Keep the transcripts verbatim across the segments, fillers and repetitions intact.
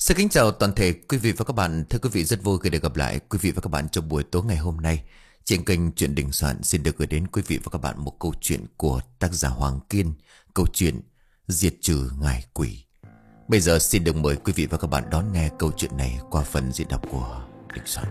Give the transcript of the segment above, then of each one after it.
Xin kính chào toàn thể quý vị và các bạn. Thưa quý vị, rất vui khi được gặp lại quý vị và các bạn trong buổi tối ngày hôm nay. Trên kênh Chuyện Đình Soạn xin được gửi đến quý vị và các bạn một câu chuyện của tác giả Hoàng Kiên. Câu chuyện Diệt trừ ngài quỷ. Bây giờ xin được mời quý vị và các bạn đón nghe câu chuyện này qua phần diễn đọc của Đình Soạn.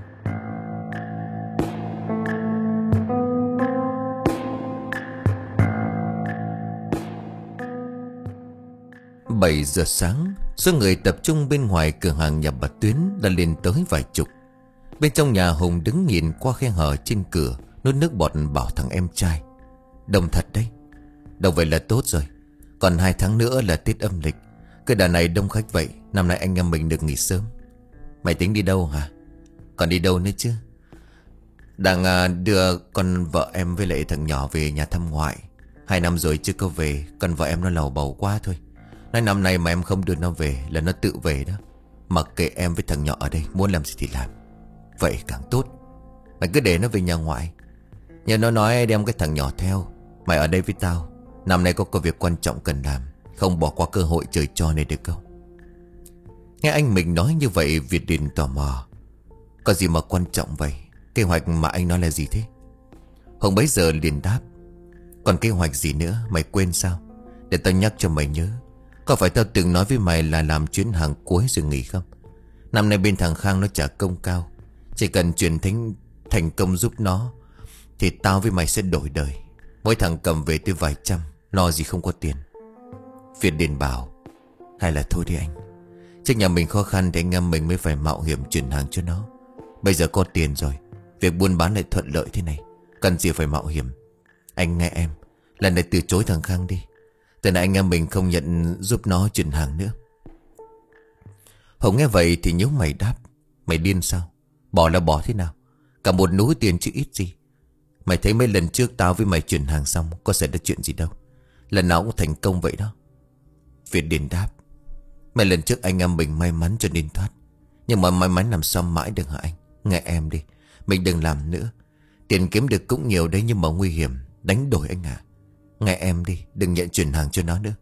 Bảy giờ sáng, số người tập trung bên ngoài cửa hàng nhà bà Tuyến đã lên tới vài chục. Bên trong nhà, Hùng đứng nhìn qua khe hở trên cửa, nuốt nước bọt bảo thằng em trai: đông thật đấy. Đông vậy là tốt rồi. Còn hai tháng nữa là Tết âm lịch. Cái đà này đông khách vậy, năm nay anh em mình được nghỉ sớm. Mày tính đi đâu hả? Còn đi đâu nữa chứ? Đang à, đưa con vợ em với lại thằng nhỏ về nhà thăm ngoại. Hai năm rồi chưa có về. Con vợ em nó lầu bầu quá thôi. Nói năm nay mà em không đưa nó về là nó tự về đó. Mặc kệ em với thằng nhỏ ở đây, muốn làm gì thì làm. Vậy càng tốt. Mày cứ để nó về nhà ngoại. Nhờ nó nói đem cái thằng nhỏ theo. Mày ở đây với tao. Năm nay có công việc quan trọng cần làm, không bỏ qua cơ hội trời cho này được không? Nghe anh mình nói như vậy, Việt Đình tò mò: có gì mà quan trọng vậy? Kế hoạch mà anh nói là gì thế? Hùng bấy giờ liền đáp: còn kế hoạch gì nữa, mày quên sao? Để tao nhắc cho mày nhớ. Có phải tao từng nói với mày là làm chuyến hàng cuối rồi nghỉ không? Năm nay bên thằng Khang nó trả công cao. Chỉ cần chuyển thính thành công giúp nó thì tao với mày sẽ đổi đời. Mỗi thằng cầm về tới vài trăm, lo gì không có tiền. Việt Điền bảo: hay là thôi đi anh. Trước nhà mình khó khăn thì anh em mình mới phải mạo hiểm chuyển hàng cho nó. Bây giờ có tiền rồi, việc buôn bán lại thuận lợi thế này, cần gì phải mạo hiểm. Anh nghe em, lần này từ chối thằng Khang đi. Từ nay anh em mình không nhận giúp nó chuyển hàng nữa. Hồng nghe vậy thì nhíu mày đáp: mày điên sao? Bỏ là bỏ thế nào? Cả một núi tiền chứ ít gì. Mày thấy mấy lần trước tao với mày chuyển hàng xong có xảy ra chuyện gì đâu. Lần nào cũng thành công vậy đó. Việt Điền đáp: mấy lần trước anh em mình may mắn cho nên thoát. Nhưng mà may mắn làm sao mãi được hả anh? Nghe em đi, mình đừng làm nữa. Tiền kiếm được cũng nhiều đấy, nhưng mà nguy hiểm. Đánh đổi anh ạ. Nghe em đi, đừng nhận chuyển hàng cho nó nữa.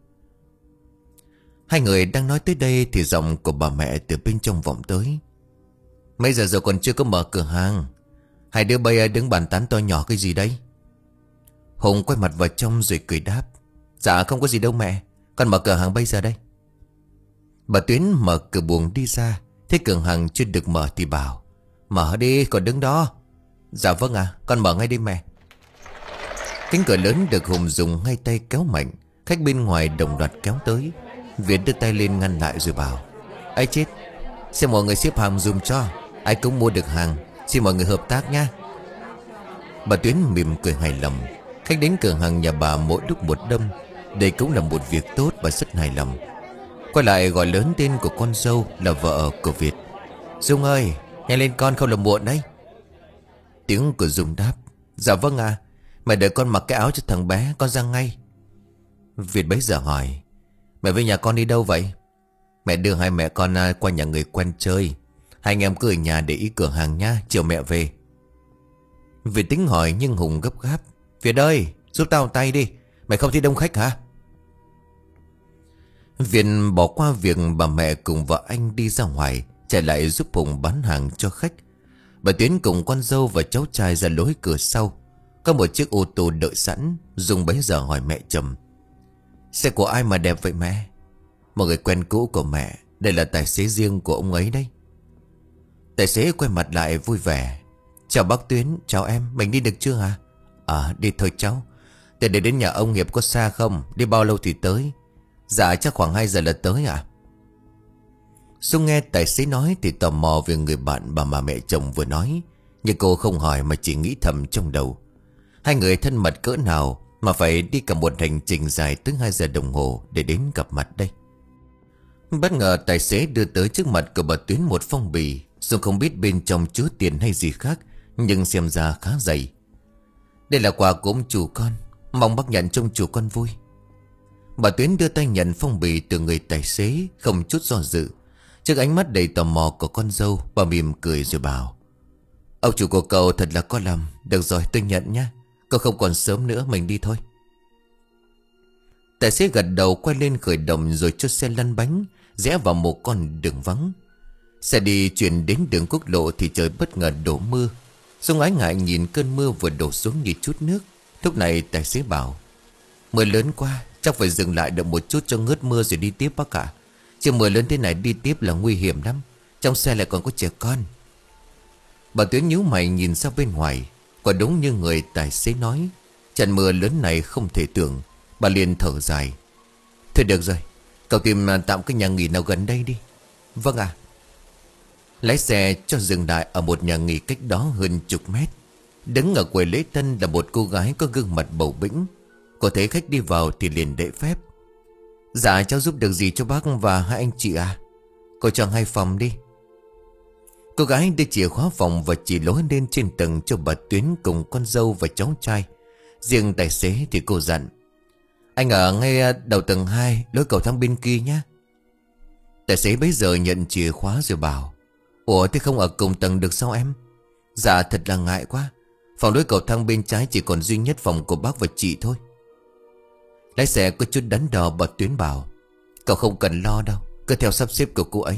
Hai người đang nói tới đây thì giọng của bà mẹ từ bên trong vọng tới: mấy giờ rồi còn chưa có mở cửa hàng? Hai đứa bây đứng bàn tán to nhỏ cái gì đấy? Hùng quay mặt vào trong rồi cười đáp: dạ không có gì đâu mẹ, con mở cửa hàng bây giờ đây. Bà Tuyến mở cửa buồng đi ra, thấy cửa hàng chưa được mở thì bảo: mở đi, còn đứng đó. Dạ vâng ạ, à, con mở ngay đi mẹ. Cánh cửa lớn được Hùng dùng hai tay kéo mạnh. Khách bên ngoài đồng loạt kéo tới. Việt đưa tay lên ngăn lại rồi bảo: ấy chết, xem mọi người xếp hàng dùm cho. Ai cũng mua được hàng, xin mọi người hợp tác nha. Bà Tuyến mỉm cười hài lòng. Khách đến cửa hàng nhà bà mỗi lúc một đông. Đây cũng là một việc tốt và rất hài lòng. Quay lại gọi lớn tên của con dâu là vợ của Việt: Dung ơi, nhanh lên con, không là muộn đấy. Tiếng của Dung đáp: dạ vâng à. Mày đợi con mặc cái áo cho thằng bé, con ra ngay. Việt bấy giờ hỏi: mẹ với nhà con đi đâu vậy? Mẹ đưa hai mẹ con qua nhà người quen chơi. Hai anh em cứ ở nhà để ý cửa hàng nha, chiều mẹ về. Việt tính hỏi nhưng Hùng gấp gáp: Việt ơi, giúp tao một tay đi. Mày không thấy đông khách hả? Việt bỏ qua việc bà mẹ cùng vợ anh đi ra ngoài, chạy lại giúp Hùng bán hàng cho khách. Bà Tuyến cùng con dâu và cháu trai ra lối cửa sau. Có một chiếc ô tô đợi sẵn. Dung bấy giờ hỏi mẹ chồng: xe của ai mà đẹp vậy mẹ? Một người quen cũ của mẹ. Đây là tài xế riêng của ông ấy đấy. Tài xế quay mặt lại vui vẻ: chào bác Tuyến, chào em, mình đi được chưa hả? À đi thôi cháu. Để để đến nhà ông Hiệp có xa không? Đi bao lâu thì tới? Dạ chắc khoảng hai giờ là tới ạ. À? Dung nghe tài xế nói thì tò mò về người bạn bà mà mẹ chồng vừa nói. Nhưng cô không hỏi mà chỉ nghĩ thầm trong đầu: hai người thân mật cỡ nào mà phải đi cả một hành trình dài tới hai giờ đồng hồ để đến gặp mặt đây. Bất ngờ tài xế đưa tới trước mặt của bà Tuyến một phong bì. Dung không biết bên trong chứa tiền hay gì khác, nhưng xem ra khá dày. Đây là quà của ông chủ con, mong bác nhận trông chủ con vui. Bà Tuyến đưa tay nhận phong bì từ người tài xế, không chút do dự. Trước ánh mắt đầy tò mò của con dâu, bà mỉm cười rồi bảo: ông chủ của cậu thật là có lòng. Được rồi, tôi nhận nhé. Cậu không còn sớm nữa, mình đi thôi. Tài xế gật đầu quay lên khởi động rồi cho xe lăn bánh. rẽ vào một con đường vắng. Xe đi chuyển đến đường quốc lộ thì trời bất ngờ đổ mưa. Dung ái ngại nhìn cơn mưa vừa đổ xuống như chút nước. Lúc này tài xế bảo: mưa lớn quá, chắc phải dừng lại được một chút cho ngớt mưa rồi đi tiếp bác ạ. Chứ mưa lớn thế này đi tiếp là nguy hiểm lắm. Trong xe lại còn có trẻ con. Bà Tuyến nhíu mày nhìn ra bên ngoài. Quả đúng như người tài xế nói, trận mưa lớn này không thể tưởng. Bà liền thở dài: thôi được rồi, cậu tìm tạm cái nhà nghỉ nào gần đây đi. Vâng ạ. Lái xe cho dừng lại ở một nhà nghỉ cách đó hơn chục mét. Đứng ở quầy lễ tân là một cô gái có gương mặt bầu bĩnh. Cô thấy khách đi vào thì liền lễ phép: dạ cháu giúp được gì cho bác và hai anh chị à? Cô chọn hai phòng đi. Cô gái đưa chìa khóa phòng và chỉ lối lên trên tầng cho bà Tuyến cùng con dâu và cháu trai. Riêng tài xế thì cô dặn: anh ở ngay đầu tầng hai, lối cầu thang bên kia nhé. Tài xế bấy giờ nhận chìa khóa rồi bảo: ủa thế không ở cùng tầng được sao em? Dạ thật là ngại quá. Phòng lối cầu thang bên trái chỉ còn duy nhất phòng của bác và chị thôi. Lái xe có chút đắn đo, bà Tuyến bảo: cậu không cần lo đâu, cứ theo sắp xếp của cô ấy.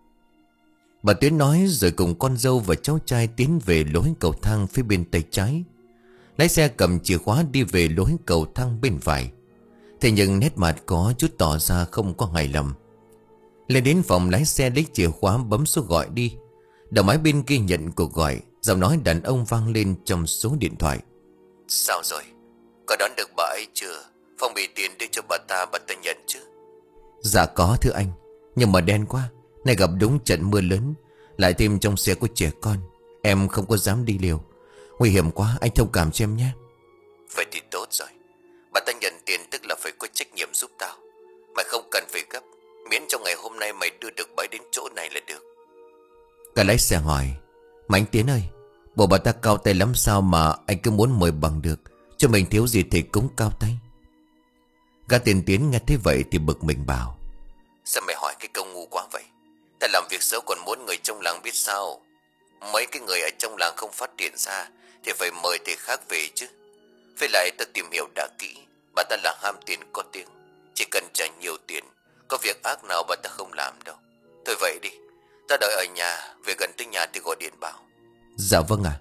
Bà Tuyến nói rồi cùng con dâu và cháu trai tiến về lối cầu thang phía bên tay trái. Lái xe cầm chìa khóa đi về lối cầu thang bên phải. Thế nhưng nét mặt có chút tỏ ra không có hài lòng. Lên đến phòng, lái xe lấy chìa khóa bấm số gọi đi. Đầu máy bên kia nhận cuộc gọi. Giọng nói đàn ông vang lên trong số điện thoại: sao rồi, có đón được bà ấy chưa? Phong bì tiền đưa cho bà ta, bà ta nhận chứ? Dạ có thưa anh, nhưng mà đen quá. Này gặp đúng trận mưa lớn, lại thêm trong xe có trẻ con, em không có dám đi liều. Nguy hiểm quá, anh thông cảm cho em nhé. Vậy thì tốt rồi. Bà ta nhận tiền tức là phải có trách nhiệm giúp tao. Mày không cần phải gấp, miễn trong ngày hôm nay mày đưa được bà ấy đến chỗ này là được. Cả lái xe hỏi: mà anh Tiến ơi, bộ bà ta cao tay lắm sao mà anh cứ muốn mời bằng được? Cho mình thiếu gì thì cũng cao tay. Gã tiền Tiến nghe thấy vậy thì bực mình bảo: sao mày hỏi cái câu ngu quá vậy? Ta làm việc xấu còn muốn người trong làng biết sao? Mấy cái người ở trong làng không phát hiện ra thì phải mời thầy khác về chứ. Với lại ta tìm hiểu đã kỹ, bà ta là ham tiền có tiếng. Chỉ cần trả nhiều tiền, có việc ác nào bà ta không làm đâu. Thôi vậy đi, ta đợi ở nhà, về gần tới nhà thì gọi điện bảo. Dạ vâng ạ.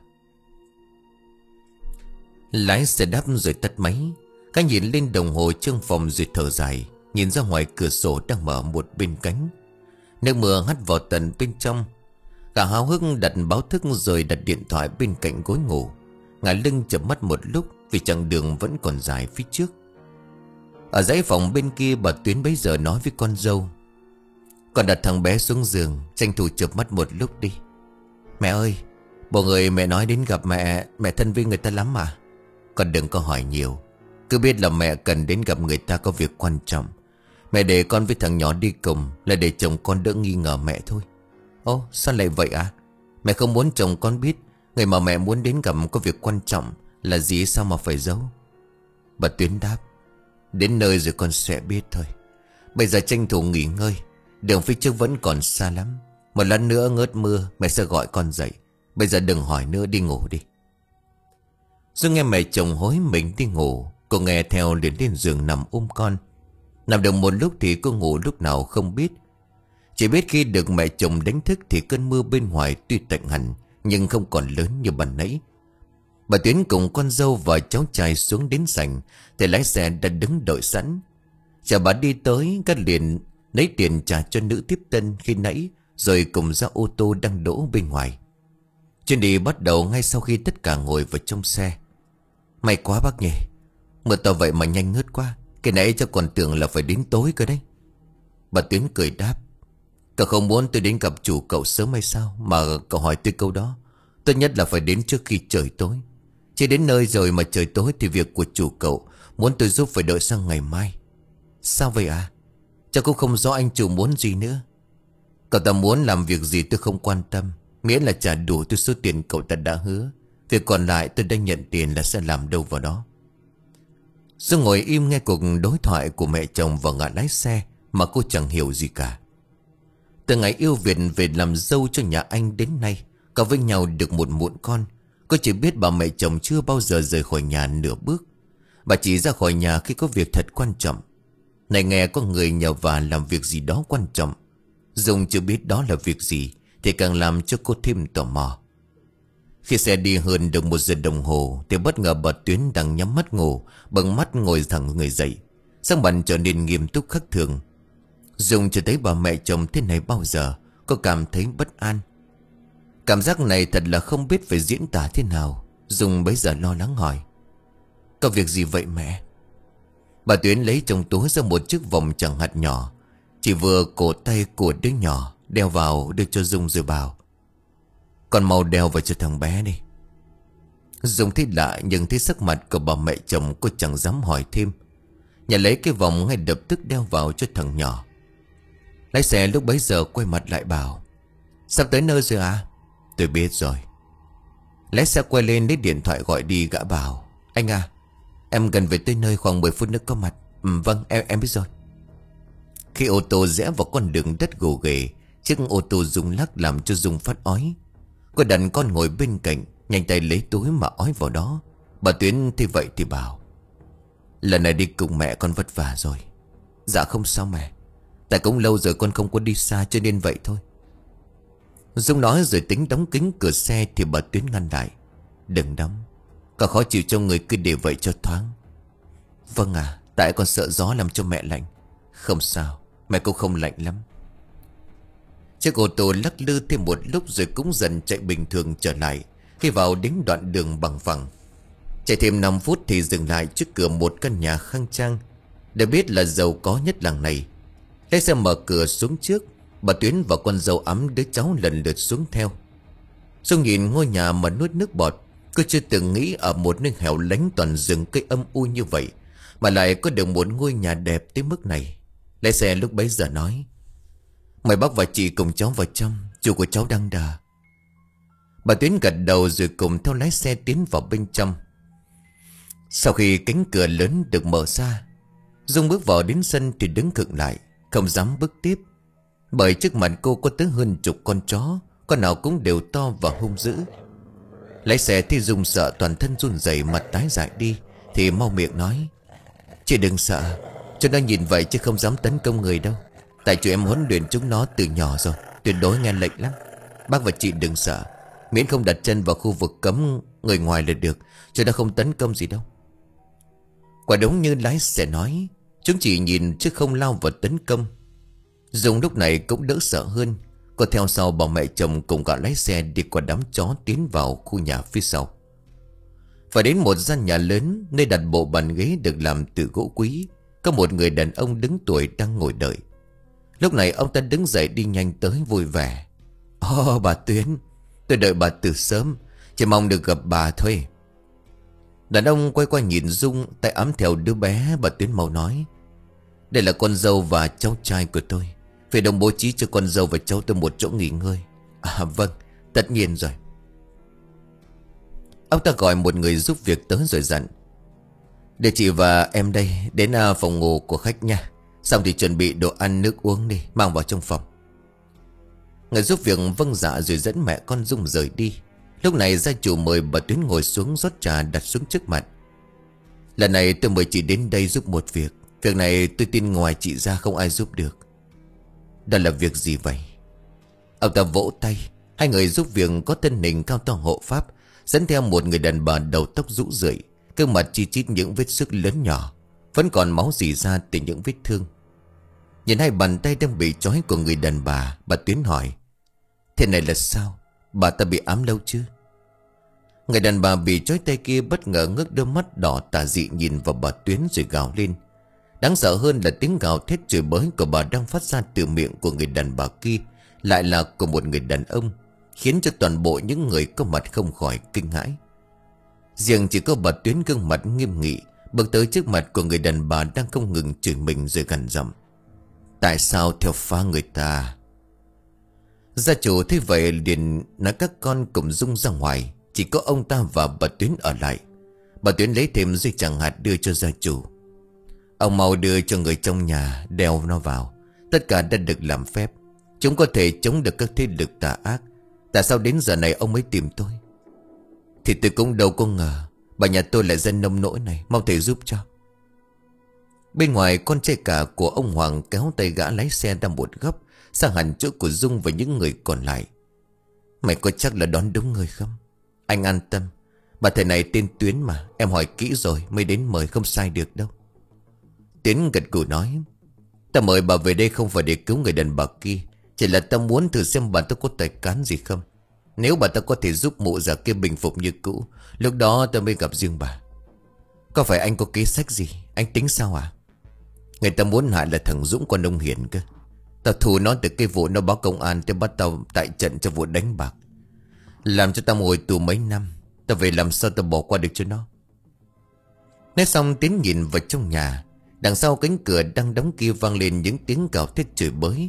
Lái xe đáp rồi tắt máy. Cả nhìn lên đồng hồ trong phòng rồi thở dài. Nhìn ra ngoài cửa sổ đang mở một bên cánh. Nước mưa hắt vào tận bên trong. Cả háo hức đặt báo thức rồi đặt điện thoại bên cạnh gối ngủ. Ngả lưng chợp mắt một lúc vì chặng đường vẫn còn dài phía trước. Ở dãy phòng bên kia, bà Tuyến bấy giờ nói với con dâu: con đặt thằng bé xuống giường, tranh thủ chợp mắt một lúc đi. Mẹ ơi, bộ người mẹ nói đến gặp mẹ, mẹ thân với người ta lắm mà. Con đừng có hỏi nhiều, cứ biết là mẹ cần đến gặp người ta có việc quan trọng. Mẹ để con với thằng nhỏ đi cùng là để chồng con đỡ nghi ngờ mẹ thôi. Ô sao lại vậy à? Mẹ không muốn chồng con biết người mà mẹ muốn đến gặp có việc quan trọng là gì sao mà phải giấu? Bà Tuyến đáp: đến nơi rồi con sẽ biết thôi. Bây giờ tranh thủ nghỉ ngơi, đường phía trước vẫn còn xa lắm. Một lát nữa ngớt mưa mẹ sẽ gọi con dậy. Bây giờ đừng hỏi nữa, đi ngủ đi. Rồi nghe mẹ chồng hối mình đi ngủ, cô nghe theo liền lên giường nằm ôm con. Nằm được một lúc thì cô ngủ lúc nào không biết. Chỉ biết khi được mẹ chồng đánh thức thì cơn mưa bên ngoài tuy tạnh hẳn nhưng không còn lớn như ban nãy. Bà Tuyến cùng con dâu và cháu trai xuống đến sảnh thì lái xe đã đứng đợi sẵn. Chờ bà đi tới, các liền lấy tiền trả cho nữ tiếp tân khi nãy rồi cùng ra ô tô đang đỗ bên ngoài. Chuyến đi bắt đầu ngay sau khi tất cả ngồi vào trong xe. May quá bác nhỉ, mưa to vậy mà nhanh ngớt quá. Cái nãy cho còn tưởng là phải đến tối cơ đấy. Bà Tuyến cười đáp: cậu không muốn tôi đến gặp chủ cậu sớm hay sao mà cậu hỏi tôi câu đó? Tốt nhất là phải đến trước khi trời tối. Chỉ đến nơi rồi mà trời tối thì việc của chủ cậu muốn tôi giúp phải đợi sang ngày mai. Sao vậy à? Chắc cũng không rõ anh chủ muốn gì nữa. Cậu ta muốn làm việc gì tôi không quan tâm, miễn là trả đủ tôi số tiền cậu ta đã hứa. Việc còn lại tôi đã nhận tiền là sẽ làm đâu vào đó. Dung ngồi im nghe cuộc đối thoại của mẹ chồng và ngã lái xe mà cô chẳng hiểu gì cả. Từ ngày yêu Việt về làm dâu cho nhà anh đến nay, cả với nhau được một muộn con. Cô chỉ biết bà mẹ chồng chưa bao giờ rời khỏi nhà nửa bước. Bà chỉ ra khỏi nhà khi có việc thật quan trọng. Này nghe có người nhờ vả làm việc gì đó quan trọng, Dung chưa biết đó là việc gì thì càng làm cho cô thêm tò mò. Khi xe đi hơn được một giờ đồng hồ thì bất ngờ bà Tuyến đang nhắm mắt ngủ, bận mắt ngồi thẳng người dậy, sắc mặt trở nên nghiêm túc khác thường. Dung chưa thấy bà mẹ chồng thế này bao giờ, cô cảm thấy bất an. Cảm giác này thật là không biết phải diễn tả thế nào. Dung bấy giờ lo lắng hỏi: "Có việc gì vậy mẹ?" Bà Tuyến lấy trong túi ra một chiếc vòng chẳng hạt nhỏ, chỉ vừa cổ tay của đứa nhỏ, đeo vào đưa cho Dung rồi bảo: "Con mau đeo vào cho thằng bé đi." Dung thấy lạ nhưng thấy sắc mặt của bà mẹ chồng, cô chẳng dám hỏi thêm, nhà lấy cái vòng ngay lập tức đeo vào cho thằng nhỏ. Lái xe lúc bấy giờ quay mặt lại bảo: "Sắp tới nơi rồi à?" "Tôi biết rồi." Lái xe quay lên lấy điện thoại gọi đi, gã bảo: "Anh à, em gần về tới nơi, khoảng mười phút nữa có mặt." "Ừ, vâng, em em biết rồi." Khi ô tô rẽ vào con đường đất gồ ghề, chiếc ô tô rung lắc làm cho Dung phát ói. Cô đặt con ngồi bên cạnh, nhanh tay lấy túi mà ói vào đó. Bà Tuyến thì vậy thì bảo: "Lần này đi cùng mẹ con vất vả rồi." "Dạ không sao mẹ, tại cũng lâu rồi con không có đi xa cho nên vậy thôi." Dung nói rồi tính đóng kính cửa xe thì bà Tuyến ngăn lại: "Đừng đóng, có khó chịu cho người cứ để vậy cho thoáng." "Vâng à, tại con sợ gió làm cho mẹ lạnh." "Không sao, mẹ cũng không lạnh lắm." Chiếc ô tô lắc lư thêm một lúc rồi cũng dần chạy bình thường trở lại. Khi vào đến đoạn đường bằng phẳng, chạy thêm năm phút thì dừng lại trước cửa một căn nhà khang trang, được biết là giàu có nhất làng này. Lái xe mở cửa xuống trước, bà Tuyến và con dâu ấm đứa cháu lần lượt xuống theo. Dung nhìn ngôi nhà mà nuốt nước bọt. Cô chưa từng nghĩ ở một nơi hẻo lánh toàn rừng cây âm u như vậy mà lại có được một ngôi nhà đẹp tới mức này. Lái xe lúc bấy giờ nói: "Mời bác và chị cùng cháu vào trong, chủ của cháu đang đợi." Bà Tuyến gật đầu rồi cùng theo lái xe tiến vào bên trong. Sau khi cánh cửa lớn được mở ra, Dung bước vào đến sân thì đứng khựng lại, không dám bước tiếp. Bởi trước mặt cô có tới hơn chục con chó, con nào cũng đều to và hung dữ. Lái xe thì Dung sợ toàn thân run rẩy, mặt tái dại đi thì mau miệng nói: "Chị đừng sợ, cho nó nhìn vậy chứ không dám tấn công người đâu. Tại chỗ em huấn luyện chúng nó từ nhỏ rồi, tuyệt đối nghe lệnh lắm. Bác và chị đừng sợ, miễn không đặt chân vào khu vực cấm người ngoài là được, cho nó không tấn công gì đâu." Quả đúng như lái xe nói, chúng chỉ nhìn chứ không lao vào tấn công. Dung lúc này cũng đỡ sợ hơn. Cô theo sau bà mẹ chồng cùng cả lái xe đi qua đám chó tiến vào khu nhà phía sau. Phải đến một gian nhà lớn, nơi đặt bộ bàn ghế được làm từ gỗ quý. Có một người đàn ông đứng tuổi đang ngồi đợi. Lúc này ông ta đứng dậy đi nhanh tới vui vẻ: "Ồ, bà Tuyến, tôi đợi bà từ sớm, chỉ mong được gặp bà thôi." Đàn ông quay qua nhìn Dung, tay ấm theo đứa bé. Bà Tuyến mau nói: "Đây là con dâu và cháu trai của tôi, phải đồng bố trí cho con dâu và cháu tôi một chỗ nghỉ ngơi." "À vâng, tất nhiên rồi." Ông ta gọi một người giúp việc tới rồi dặn: "Để chị và em đây đến phòng ngủ của khách nha. Xong thì chuẩn bị đồ ăn nước uống đi, mang vào trong phòng." Người giúp việc vâng dạ rồi dẫn mẹ con Dung rời đi. Lúc này gia chủ mời bà Tuyến ngồi xuống rót trà đặt xuống trước mặt. "Lần này tôi mời chị đến đây giúp một việc. Việc này tôi tin ngoài chị ra không ai giúp được." "Đó là việc gì vậy?" Ông ta vỗ tay. Hai người giúp việc có thân hình cao to hộ pháp, dẫn theo một người đàn bà đầu tóc rũ rượi, gương mặt chi chít những vết xước lớn nhỏ, vẫn còn máu rỉ ra từ những vết thương. Nhìn hai bàn tay đang bị trói của người đàn bà, bà Tuyến hỏi: "Thế này là sao? Bà ta bị ám lâu chưa?" Người đàn bà bị trói tay kia bất ngờ ngước đôi mắt đỏ tà dị nhìn vào bà Tuyến rồi gào lên. Đáng sợ hơn là tiếng gào thét chửi bới của bà đang phát ra từ miệng của người đàn bà kia lại là của một người đàn ông, khiến cho toàn bộ những người có mặt không khỏi kinh hãi. Riêng chỉ có bà Tuyến gương mặt nghiêm nghị bước tới trước mặt của người đàn bà đang không ngừng chửi mình rồi gằn giọng: "Tại sao theo pha người ta?" Gia chủ thấy vậy liền nói các con cùng Dung ra ngoài, chỉ có ông ta và bà Tuyến ở lại. Bà Tuyến lấy thêm dây chằng hạt đưa cho gia chủ: "Ông mau đưa cho người trong nhà đeo nó vào. Tất cả đã được làm phép, chúng có thể chống được các thế lực tà ác. Tại sao đến giờ này ông mới tìm tôi?" "Thì tôi cũng đâu có ngờ bà nhà tôi lại dân nông nỗi này, mau thầy giúp cho." Bên ngoài, con trai cả của ông Hoàng kéo tay gã lái xe ra một góc sang hẳn chỗ của Dung và những người còn lại. Mày có chắc là đón đúng người không? Anh an tâm. Bà thầy này tên Tuyến mà. Em hỏi kỹ rồi mới đến mời, không sai được đâu. Tiến gật gù nói: Ta mời bà về đây không phải để cứu người đàn bà kia, chỉ là ta muốn thử xem bà ta có tài cán gì không. Nếu bà ta có thể giúp mụ già kia bình phục như cũ, lúc đó ta mới gặp riêng bà. Có phải anh có kế sách gì? Anh tính sao à? Người ta muốn hại là thằng Dũng con ông Hiền cơ. Tao thù nó từ cái vụ nó báo công an tới bắt tao tại trận cho vụ đánh bạc, làm cho tao ngồi tù mấy năm. Tao về làm sao tao bỏ qua được cho nó. Nói xong Tiến nhìn vào trong nhà. Đằng sau cánh cửa đang đóng kia vang lên những tiếng gào thét chửi bới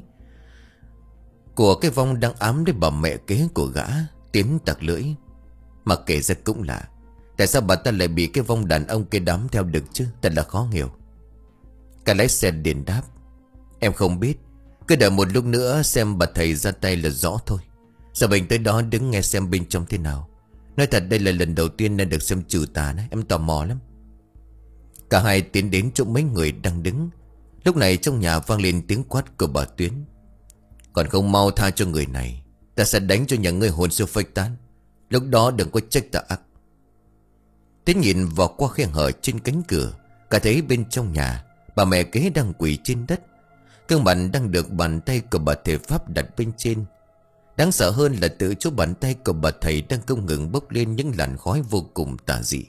của cái vong đang ám đến bà mẹ kế của gã. Tiến tặc lưỡi: Mà kể ra cũng lạ, tại sao bà ta lại bị cái vong đàn ông kia đám theo được chứ? Thật là khó hiểu. Cả lái xe liền đáp: Em không biết, cứ đợi một lúc nữa xem bà thầy ra tay là rõ thôi. Giờ mình tới đó đứng nghe xem bên trong thế nào. Nói thật đây là lần đầu tiên nên được xem trừ tà đấy, em tò mò lắm. Cả hai tiến đến chỗ mấy người đang đứng. Lúc này trong nhà vang lên tiếng quát của bà Tuyến: Còn không mau tha cho người này, ta sẽ đánh cho nhà ngươi hồn siêu phách tán. Lúc đó đừng có trách ta ác. Tiến nhìn vào qua khe hở trên cánh cửa, cả thấy bên trong nhà bà mẹ kế đang quỳ trên đất. Cương mặt đang được bàn tay của bà thầy Pháp đặt bên trên. Đáng sợ hơn là từ chỗ bàn tay của bà thầy đang không ngừng bốc lên những làn khói vô cùng tà dị.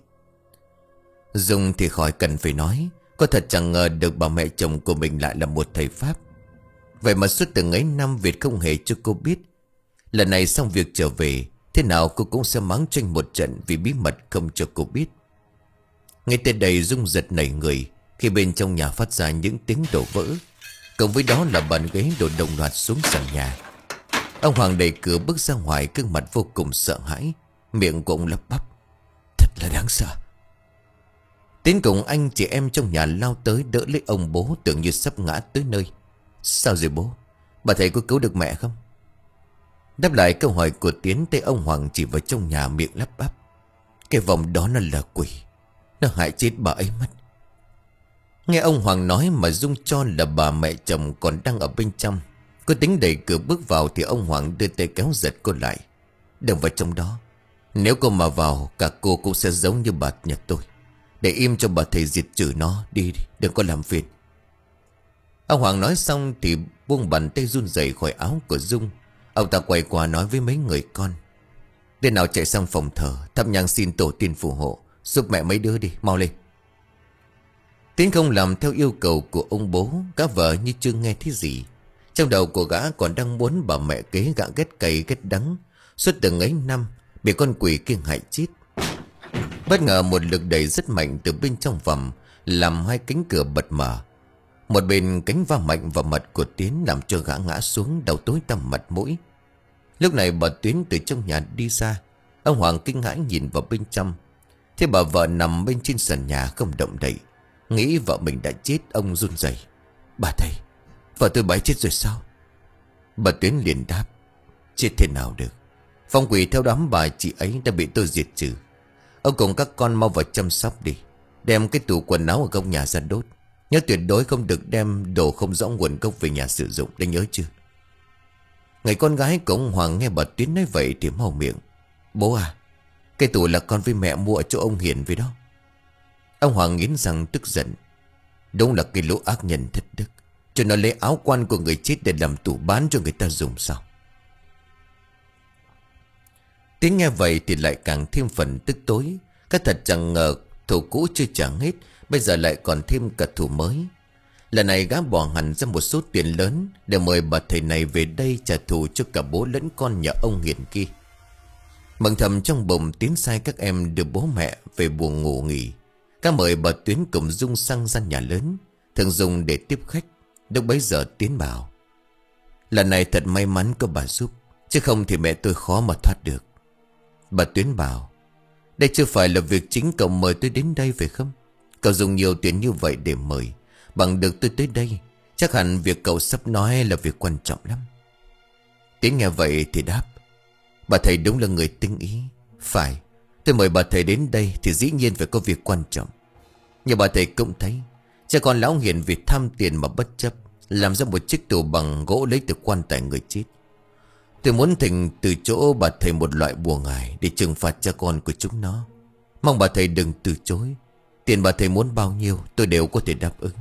Dung thì khỏi cần phải nói, có thật chẳng ngờ được bà mẹ chồng của mình lại là một thầy Pháp. Vậy mà suốt từng ấy năm Việt không hề cho cô biết. Lần này xong việc trở về, thế nào cô cũng sẽ mắng tranh một trận vì bí mật không cho cô biết. Ngay tới đây Dung giật nảy người khi bên trong nhà phát ra những tiếng đổ vỡ, cộng với đó là bàn ghế đổ đồng loạt xuống sàn nhà. Ông Hoàng đẩy cửa bước ra ngoài, gương mặt vô cùng sợ hãi, miệng của ông lắp bắp: Thật là đáng sợ. Tiến cùng anh chị em trong nhà lao tới đỡ lấy ông bố tưởng như sắp ngã tới nơi. Sao rồi bố? Bà thầy có cứu được mẹ không? Đáp lại câu hỏi của Tiến, tay ông Hoàng chỉ vào trong nhà, miệng lắp bắp: Cái vòng đó nó là quỷ, nó hại chết bà ấy mất. Nghe ông Hoàng nói mà Dung cho là bà mẹ chồng còn đang ở bên trong. Cô tính đẩy cửa bước vào thì ông Hoàng đưa tay kéo giật cô lại: Đừng vào trong đó. Nếu cô mà vào, cả cô cũng sẽ giống như bà Nhật tôi. Để im cho bà thầy diệt trừ nó đi, đi đừng có làm phiền. Ông Hoàng nói xong thì buông bàn tay run rẩy khỏi áo của Dung. Ông ta quay qua nói với mấy người con: Đứa nào chạy sang phòng thờ thắp nhang xin tổ tiên phù hộ, giúp mẹ mấy đứa đi, mau lên. Tiến không làm theo yêu cầu của ông bố. Cả vợ như chưa nghe thấy gì. Trong đầu của gã còn đang muốn bà mẹ kế gã ghét cay ghét đắng suốt từng ấy năm bị con quỷ kia hại chết. Bất ngờ một lực đẩy rất mạnh từ bên trong vòng làm hai cánh cửa bật mở. Một bên cánh va mạnh vào mặt của Tiến làm cho gã ngã xuống, đầu tối tăm mặt mũi. Lúc này bà Tuyến từ trong nhà đi ra. Ông Hoàng kinh hãi nhìn vào bên trong. Thế bà vợ nằm bên trên sàn nhà không động đậy. Nghĩ vợ mình đã chết, ông run rẩy: Bà thầy, vợ tôi bái chết rồi sao? Bà Tuyến liền đáp: Chết thế nào được, phong quỷ theo đám bà chị ấy đã bị tôi diệt trừ. Ông cùng các con mau vào chăm sóc đi. Đem cái tủ quần áo ở góc nhà ra đốt. Nhớ tuyệt đối không được đem đồ không rõ nguồn gốc về nhà sử dụng, đã nhớ chưa? Người con gái của ông Hoàng nghe bà Tuyến nói vậy thì mau miệng: Bố à, cái tủ là con với mẹ mua ở chỗ ông Hiền với đó. Ông Hoàng nghiến răng tức giận: Đúng là cái lũ ác nhân thất đức, cho nó lấy áo quan của người chết để làm tủ bán cho người ta dùng sao? Tiếng nghe vậy thì lại càng thêm phần tức tối. Cái thật chẳng ngờ thủ cũ chưa trả hết, bây giờ lại còn thêm cả thủ mới. Lần này gã bỏ hẳn ra một số tiền lớn để mời bà thầy này về đây trả thù cho cả bố lẫn con nhà ông Hiền kia. Mừng thầm trong bụng, Tiến sai các em đưa bố mẹ về buồng ngủ nghỉ. Các mời bà Tuyến cùng Dung sang gian nhà lớn thường dùng để tiếp khách. Lúc bấy giờ Tiến bảo: Lần này thật may mắn có bà giúp, chứ không thì mẹ tôi khó mà thoát được. Bà Tuyến bảo: Đây chưa phải là việc chính cậu mời tôi đến đây phải không? Cậu dùng nhiều tiền như vậy để mời, bằng được tôi tới đây, chắc hẳn việc cậu sắp nói là việc quan trọng lắm. Tiến nghe vậy thì đáp: Bà thầy đúng là người tinh ý. Phải, tôi mời bà thầy đến đây thì dĩ nhiên phải có việc quan trọng. Nhưng bà thầy cũng thấy cha con lão Hiền vì tham tiền mà bất chấp, làm ra một chiếc tủ bằng gỗ lấy từ quan tài người chết. Tôi muốn thỉnh từ chỗ bà thầy một loại bùa ngải để trừng phạt cha con của chúng nó. Mong bà thầy đừng từ chối. Tiền bà thầy muốn bao nhiêu tôi đều có thể đáp ứng.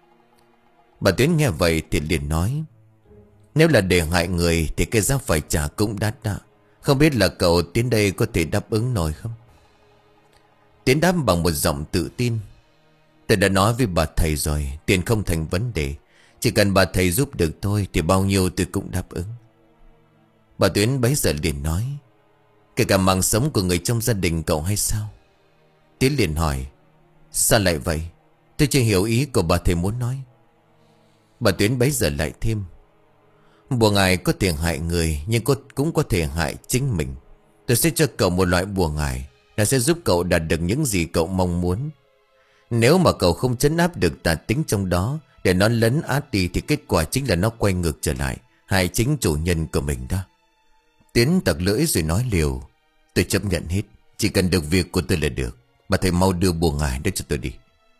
Bà Tuyến nghe vậy thì liền nói: Nếu là để hại người thì cái giá phải trả cũng đắt đó. Không biết là cậu Tiến đây có thể đáp ứng nổi không? Tiến đáp bằng một giọng tự tin: Tôi đã nói với bà thầy rồi, tiền không thành vấn đề. Chỉ cần bà thầy giúp được tôi thì bao nhiêu tôi cũng đáp ứng. Bà Tuyến bấy giờ liền nói: Kể cả mạng sống của người trong gia đình cậu hay sao? Tiến liền hỏi: Sao lại vậy? Tôi chưa hiểu ý của bà thầy muốn nói. Bà Tuyến bấy giờ lại thêm: Bùa ngải có thể hại người, nhưng cũng có thể hại chính mình. Tôi sẽ cho cậu một loại bùa ngải, nó sẽ giúp cậu đạt được những gì cậu mong muốn. Nếu mà cậu không trấn áp được tà tính trong đó, để nó lấn át đi, thì kết quả chính là nó quay ngược trở lại, hại chính chủ nhân của mình đó. Tiến tặc lưỡi rồi nói liều: Tôi chấp nhận hết, chỉ cần được việc của tôi là được. Bà thầy mau đưa bùa ngải đó cho tôi đi.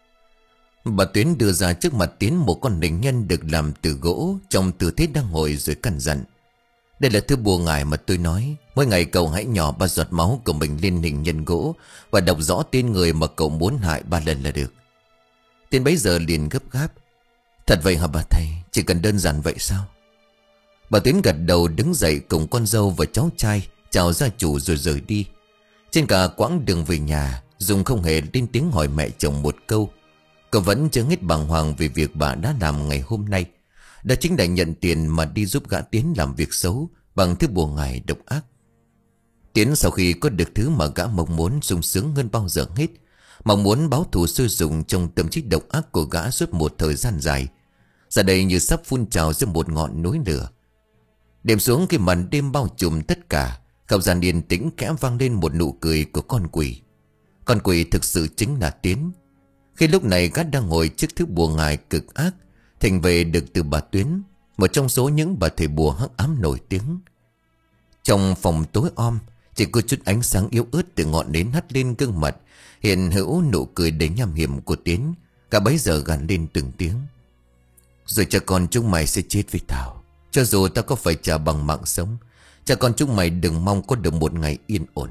Bà Tuyến đưa ra trước mặt Tiến một con nình nhân được làm từ gỗ, trong tư thế đang ngồi, rồi căn dặn: Đây là thứ bùa ngải mà tôi nói. Mỗi ngày cậu hãy nhỏ ba giọt máu của mình lên nình nhân gỗ và đọc rõ tên người mà cậu muốn hại ba lần là được. Tiến bấy giờ liền gấp gáp: Thật vậy hả bà thầy? Chỉ cần đơn giản vậy sao? Bà Tuyến gật đầu, đứng dậy cùng con dâu và cháu trai chào gia chủ rồi rời đi. Trên cả quãng đường về nhà, Dung không hề lên tiếng hỏi mẹ chồng một câu. Cậu vẫn chưa hết bàng hoàng về việc bà đã làm ngày hôm nay. Đó chính là nhận tiền mà đi giúp gã Tiến làm việc xấu bằng thứ bùa ngải độc ác. Tiến sau khi có được thứ mà gã mong muốn, sung sướng hơn bao giờ hết. Mong muốn báo thù sử dụng trong tâm trí độc ác của gã suốt một thời gian dài, giờ đây như sắp phun trào ra một ngọn núi lửa. Đêm xuống, khi màn đêm bao trùm tất cả, không gian yên tĩnh, kẽ vang lên một nụ cười của con quỷ. Con quỷ thực sự chính là Tiến. Khi lúc này gã đang ngồi trước thứ bùa ngải cực ác thành về được từ bà Tuyến, một trong số những bà thầy bùa hắc ám nổi tiếng. Trong phòng tối om, chỉ có chút ánh sáng yếu ớt từ ngọn nến hắt lên gương mặt hiện hữu nụ cười đầy nham hiểm của Tiến. Cả bấy giờ gằn lên từng tiếng: Rồi cha con chúng mày sẽ chết với tao. Cho dù tao có phải trả bằng mạng sống, cha con chúng mày đừng mong có được một ngày yên ổn.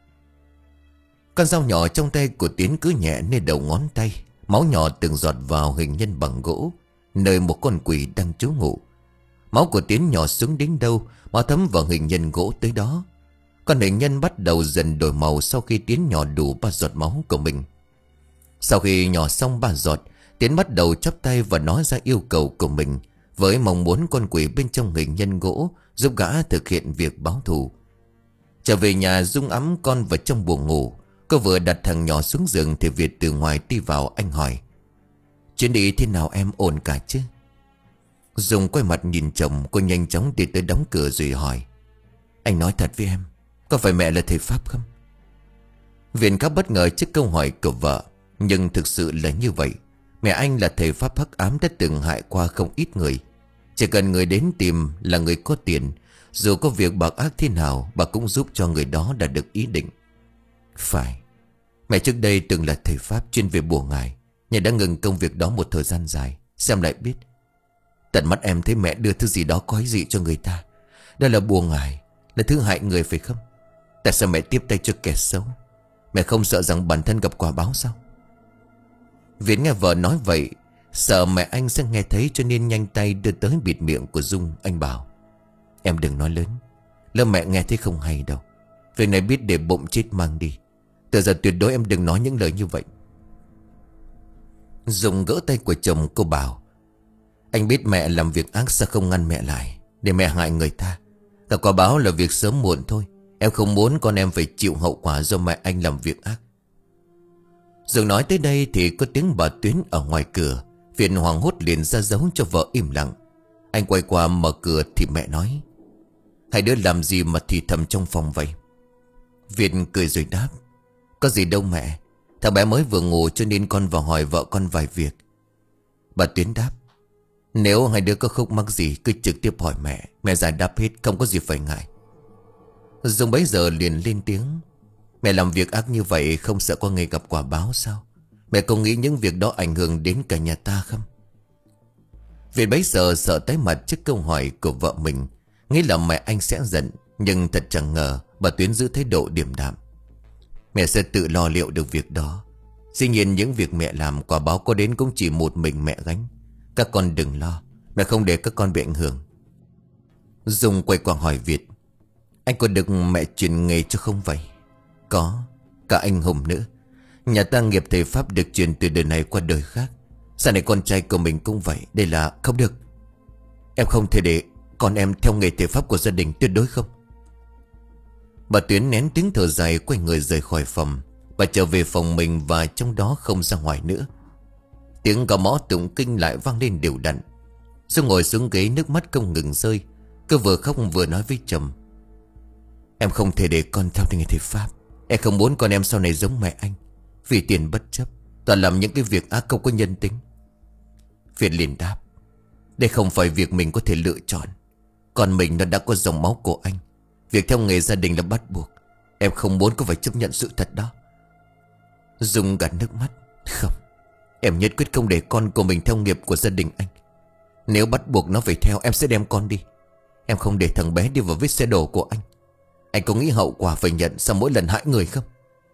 Con dao nhỏ trong tay của Tiến cứ nhẹ lên đầu ngón tay. Máu nhỏ từng giọt vào hình nhân bằng gỗ, nơi một con quỷ đang trú ngụ. Máu của Tiến nhỏ xuống đến đâu, máu thấm vào hình nhân gỗ tới đó. Con hình nhân bắt đầu dần đổi màu sau khi Tiến nhỏ đủ ba giọt máu của mình. Sau khi nhỏ xong ba giọt, Tiến bắt đầu chắp tay và nói ra yêu cầu của mình, với mong muốn con quỷ bên trong hình nhân gỗ giúp gã thực hiện việc báo thù. Trở về nhà, Dung ẵm con vào trong buồng ngủ. Cô vừa đặt thằng nhỏ xuống giường thì Việt từ ngoài đi vào. Anh hỏi: Chuyến đi thế nào em, ổn cả chứ? Dung quay mặt nhìn chồng. Cô nhanh chóng đi tới đóng cửa rồi hỏi: Anh nói thật với em, có phải mẹ là thầy Pháp không? Việt khá bất ngờ trước câu hỏi của vợ. Nhưng thực sự là như vậy. Mẹ anh là thầy Pháp hắc ám đã từng hại qua không ít người. Chỉ cần người đến tìm là người có tiền, dù có việc bạc ác thế nào, bà cũng giúp cho người đó đạt được ý định. Phải, mẹ trước đây từng là thầy Pháp chuyên về bùa ngải, nhưng đã ngừng công việc đó một thời gian dài. Xem lại biết. Tận mắt em thấy mẹ đưa thứ gì đó quái dị cho người ta. Đó là bùa ngải, là thứ hại người phải không? Tại sao mẹ tiếp tay cho kẻ xấu? Mẹ không sợ rằng bản thân gặp quả báo sao? Viễn nghe vợ nói vậy, sợ mẹ anh sẽ nghe thấy, cho nên nhanh tay đưa tới bịt miệng của Dung. Anh bảo: Em đừng nói lớn, lỡ mẹ nghe thấy không hay đâu. Việc này biết để bụng chết mang đi. Từ giờ tuyệt đối em đừng nói những lời như vậy. Dung gỡ tay của chồng, cô bảo: Anh biết mẹ làm việc ác, sao không ngăn mẹ lại, để mẹ hại người ta. Cả quả báo là việc sớm muộn thôi. Em không muốn con em phải chịu hậu quả do mẹ anh làm việc ác. Dung nói tới đây thì có tiếng bà Tuyến ở ngoài cửa. Viện hoảng hốt liền ra dấu cho vợ im lặng. Anh quay qua mở cửa thì mẹ nói: Hai đứa làm gì mà thì thầm trong phòng vậy? Viện cười rồi đáp: Có gì đâu mẹ, thằng bé mới vừa ngủ cho nên con vào hỏi vợ con vài việc. Bà Tuyến đáp: Nếu hai đứa có khúc mắc gì cứ trực tiếp hỏi mẹ, mẹ giải đáp hết, không có gì phải ngại. Dung bấy giờ liền lên tiếng: Mẹ làm việc ác như vậy không sợ có ngày gặp quả báo sao? Mẹ có nghĩ những việc đó ảnh hưởng đến cả nhà ta không? Việt bấy giờ sợ tái mặt trước câu hỏi của vợ mình, nghĩ là mẹ anh sẽ giận. Nhưng thật chẳng ngờ bà Tuyến giữ thái độ điềm đạm. Mẹ sẽ tự lo liệu được việc đó. Dĩ nhiên những việc mẹ làm, quả báo có đến cũng chỉ một mình mẹ gánh. Các con đừng lo, mẹ không để các con bị ảnh hưởng. Dung quay qua hỏi Việt: Anh có được mẹ truyền nghề cho không vậy? Có, cả anh Hùng nữa. Nhà ta nghiệp thầy Pháp được truyền từ đời này qua đời khác. Sau này con trai của mình cũng vậy. Đây là không được. Em không thể để con em theo nghề thầy Pháp của gia đình, tuyệt đối không. Bà Tuyến nén tiếng thở dài, quay người rời khỏi phòng. Bà trở về phòng mình và trong đó không ra ngoài nữa. Tiếng gõ mõ tụng kinh lại vang lên đều đặn. Dung ngồi xuống ghế, nước mắt không ngừng rơi. Cô vừa khóc vừa nói với chồng: Em không thể để con theo nghề thầy Pháp. Em không muốn con em sau này giống mẹ anh, vì tiền bất chấp, toàn làm những cái việc ác không có nhân tính. Việt liền đáp: Đây không phải việc mình có thể lựa chọn. Còn mình nó đã có dòng máu của anh. Việc theo nghề gia đình là bắt buộc. Em không muốn có phải chấp nhận sự thật đó. Dung gạt nước mắt: Không, em nhất quyết không để con của mình theo nghiệp của gia đình anh. Nếu bắt buộc nó phải theo, em sẽ đem con đi. Em không để thằng bé đi vào vết xe đổ của anh. Anh có nghĩ hậu quả phải nhận sau mỗi lần hại người không?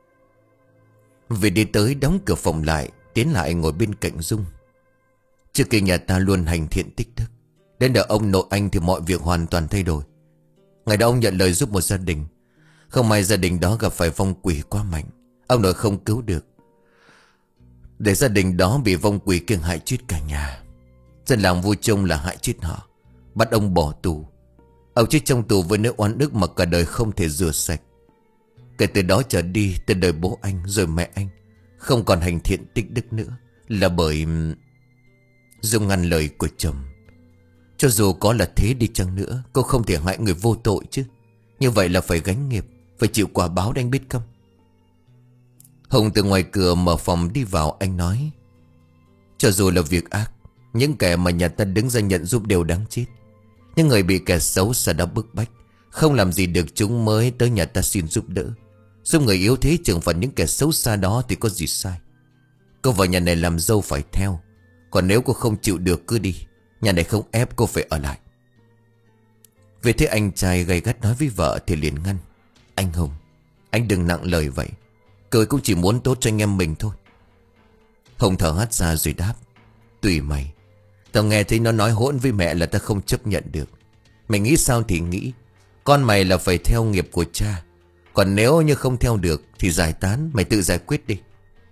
Vì đi tới đóng cửa phòng lại, tiến lại ngồi bên cạnh Dung. Trước kia nhà ta luôn hành thiện tích đức. Đến đời ông nội anh thì mọi việc hoàn toàn thay đổi. Ngày đó ông nhận lời giúp một gia đình. Không may gia đình đó gặp phải vong quỷ quá mạnh. Ông nội không cứu được, để gia đình đó bị vong quỷ kiêng hại chết cả nhà. Dân làng vui chung là hại chết họ, bắt ông bỏ tù. Ông chết trong tù với nỗi oán ức mà cả đời không thể rửa sạch. Kể từ đó trở đi, từ đời bố anh rồi mẹ anh không còn hành thiện tích đức nữa. Là bởi... Dung ngăn lời của chồng: Cho dù có là thế đi chăng nữa, cô không thể hại người vô tội chứ. Như vậy là phải gánh nghiệp, phải chịu quả báo đấy, anh biết không? Hùng từ ngoài cửa mở phòng đi vào, anh nói: Cho dù là việc ác, những kẻ mà nhà ta đứng ra nhận giúp đều đáng chết. Những người bị kẻ xấu xa đó bức bách, không làm gì được chúng mới tới nhà ta xin giúp đỡ. Giúp người yếu thế trừng phạt những kẻ xấu xa đó thì có gì sai. Cô vào nhà này làm dâu phải theo. Còn nếu cô không chịu được cứ đi. Nhà này không ép cô phải ở lại. Vì thế anh trai gay gắt nói với vợ thì liền ngăn: Anh Hùng, anh đừng nặng lời vậy. Cười cũng chỉ muốn tốt cho anh em mình thôi. Hùng thở hắt ra rồi đáp: Tùy mày. Tao nghe thấy nó nói hỗn với mẹ là ta không chấp nhận được. Mày nghĩ sao thì nghĩ. Con mày là phải theo nghiệp của cha. Còn nếu như không theo được thì giải tán, mày tự giải quyết đi.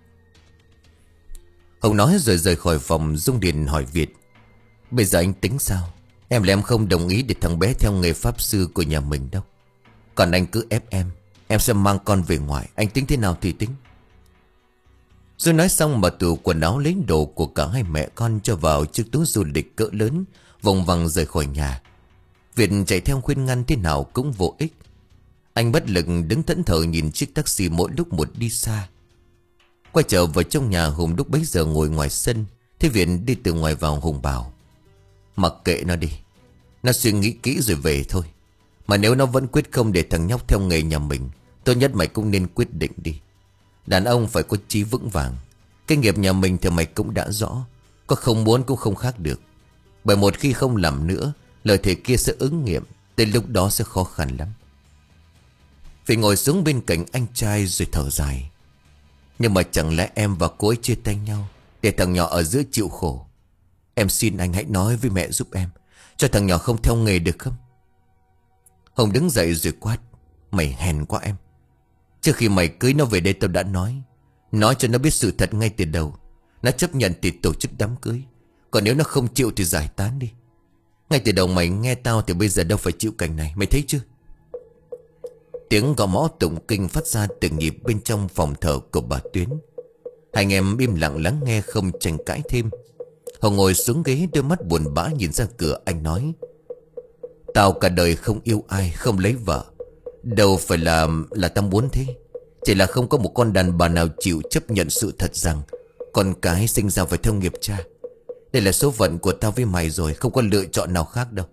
Hùng nói rồi rời khỏi phòng. Dung Điền hỏi Việt: Bây giờ anh tính sao? Em là em không đồng ý để thằng bé theo nghề pháp sư của nhà mình đâu. Còn anh cứ ép em, em sẽ mang con về ngoài. Anh tính thế nào thì tính. Rồi nói xong mở tủ quần áo lấy đồ của cả hai mẹ con cho vào chiếc túi du lịch cỡ lớn, vòng vằng rời khỏi nhà. Việt chạy theo khuyên ngăn thế nào cũng vô ích. Anh bất lực đứng thẫn thờ nhìn chiếc taxi mỗi lúc một đi xa. Quay trở vào trong nhà, Hùng lúc bấy giờ ngồi ngoài sân. Thế Việt đi từ ngoài vào. Hùng bảo: Mặc kệ nó đi, nó suy nghĩ kỹ rồi về thôi. Mà nếu nó vẫn quyết không để thằng nhóc theo nghề nhà mình, tốt nhất mày cũng nên quyết định đi. Đàn ông phải có chí vững vàng. Cái nghiệp nhà mình thì mày cũng đã rõ. Có không muốn cũng không khác được. Bởi một khi không làm nữa, lời thề kia sẽ ứng nghiệm. Tới lúc đó sẽ khó khăn lắm. Vì ngồi xuống bên cạnh anh trai rồi thở dài: Nhưng mà chẳng lẽ em và cô ấy chia tay nhau để thằng nhỏ ở giữa chịu khổ? Em xin anh hãy nói với mẹ giúp em, cho thằng nhỏ không theo nghề được không? Hồng đứng dậy rồi quát: Mày hèn quá em. Trước khi mày cưới nó về đây tao đã nói. Nói cho nó biết sự thật ngay từ đầu. Nó chấp nhận thì tổ chức đám cưới. Còn nếu nó không chịu thì giải tán đi. Ngay từ đầu mày nghe tao thì bây giờ đâu phải chịu cảnh này. Mày thấy chưa? Tiếng gõ mõ tụng kinh phát ra từng nhịp bên trong phòng thờ của bà Tuyến. Hai anh em im lặng lắng nghe, không tranh cãi thêm. Hồng ngồi xuống ghế, đôi mắt buồn bã nhìn ra cửa. Anh nói: Tao cả đời không yêu ai, không lấy vợ. Đâu phải là là tao muốn thế. Chỉ là không có một con đàn bà nào chịu chấp nhận sự thật rằng con cái sinh ra phải theo nghiệp cha. Đây là số phận của tao với mày rồi, không có lựa chọn nào khác đâu.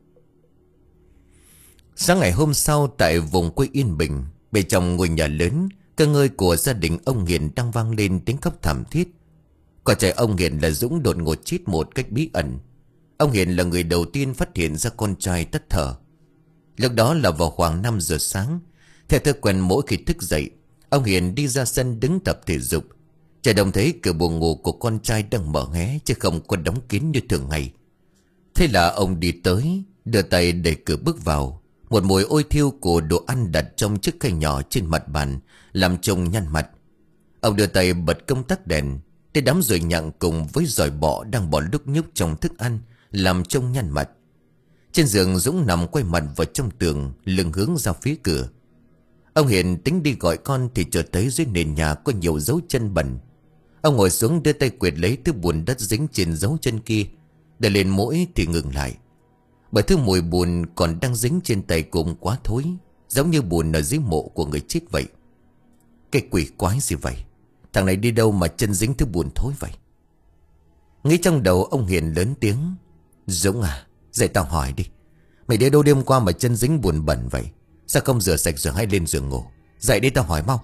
Sáng ngày hôm sau, tại vùng quê yên bình, bên trong ngôi nhà lớn, cơ ngơi của gia đình ông Hiền đang vang lên tiếng khóc thảm thiết. Con trai ông Hiền là Dũng đột ngột chết một cách bí ẩn. Ông Hiền là người đầu tiên phát hiện ra con trai tắt thở. Lúc đó là vào khoảng năm giờ sáng. Theo thói quen mỗi khi thức dậy, ông Hiền đi ra sân đứng tập thể dục. Trời đông thấy cửa buồng ngủ của con trai đang mở hé, chứ không có đóng kín như thường ngày. Thế là ông đi tới, đưa tay đẩy cửa bước vào. Một mùi ôi thiêu của đồ ăn đặt trong chiếc khay nhỏ trên mặt bàn làm trông nhăn mặt. Ông đưa tay bật công tắc đèn. Cái đám ruồi nhặng cùng với giòi bọ đang bò lúc nhúc trong thức ăn làm trông nhăn mặt. Trên giường Dũng nằm quay mặt vào trong tường, lưng hướng ra phía cửa. Ông Hiền tính đi gọi con thì chợt thấy dưới nền nhà có nhiều dấu chân bẩn. Ông ngồi xuống đưa tay quệt lấy thứ bùn đất dính trên dấu chân kia, để lên mũi thì ngừng lại. Bởi thứ mùi bùn còn đang dính trên tay cũng quá thối, giống như bùn ở dưới mộ của người chết vậy. Cái quỷ quái gì vậy? Thằng này đi đâu mà chân dính thứ bùn thối vậy? Nghĩ trong đầu, ông Hiền lớn tiếng: Dũng à, dậy tao hỏi đi. Mày đi đâu đêm qua mà chân dính bùn bẩn vậy? Sao không rửa sạch rồi hay lên giường ngủ? Dậy đi tao hỏi mau.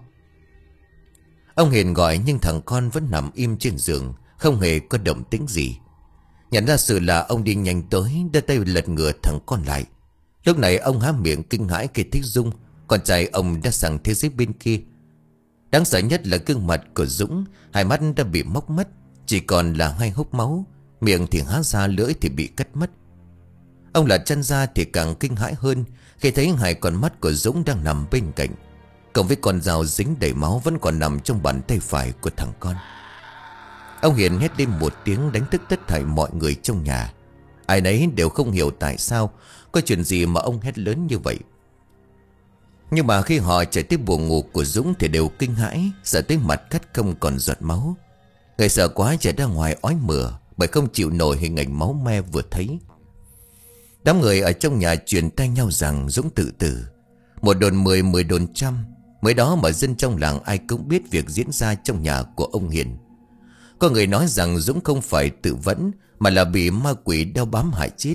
Ông Hiền gọi nhưng thằng con vẫn nằm im trên giường, không hề có động tĩnh gì. Nhận ra sự là ông đi nhanh tới, đưa tay lật ngửa thằng con lại. Lúc này ông há miệng kinh hãi khi thấy Dung, con trai ông đã sang thế giới bên kia. Đáng sợ nhất là gương mặt của Dũng, hai mắt đã bị móc mất, chỉ còn là hai hốc máu, miệng thì há ra, lưỡi thì bị cắt mất. Ông lật chân ra thì càng kinh hãi hơn khi thấy hai con mắt của Dũng đang nằm bên cạnh, cộng với con dao dính đầy máu vẫn còn nằm trong bàn tay phải của thằng con. Ông Hiền hét lên một tiếng đánh thức tất thảy mọi người trong nhà. Ai nấy đều không hiểu tại sao, có chuyện gì mà ông hét lớn như vậy. Nhưng mà khi họ chạy tới buồng ngủ của Dũng thì đều kinh hãi, sợ tới mặt cắt không còn giọt máu. Người sợ quá chạy ra ngoài ói mửa, bởi không chịu nổi hình ảnh máu me vừa thấy. Đám người ở trong nhà truyền tay nhau rằng Dũng tự tử. Một đồn mười, mười đồn trăm. Mới đó mà dân trong làng ai cũng biết việc diễn ra trong nhà của ông Hiền. Có người nói rằng Dũng không phải tự vẫn, mà là bị ma quỷ đeo bám hại chết.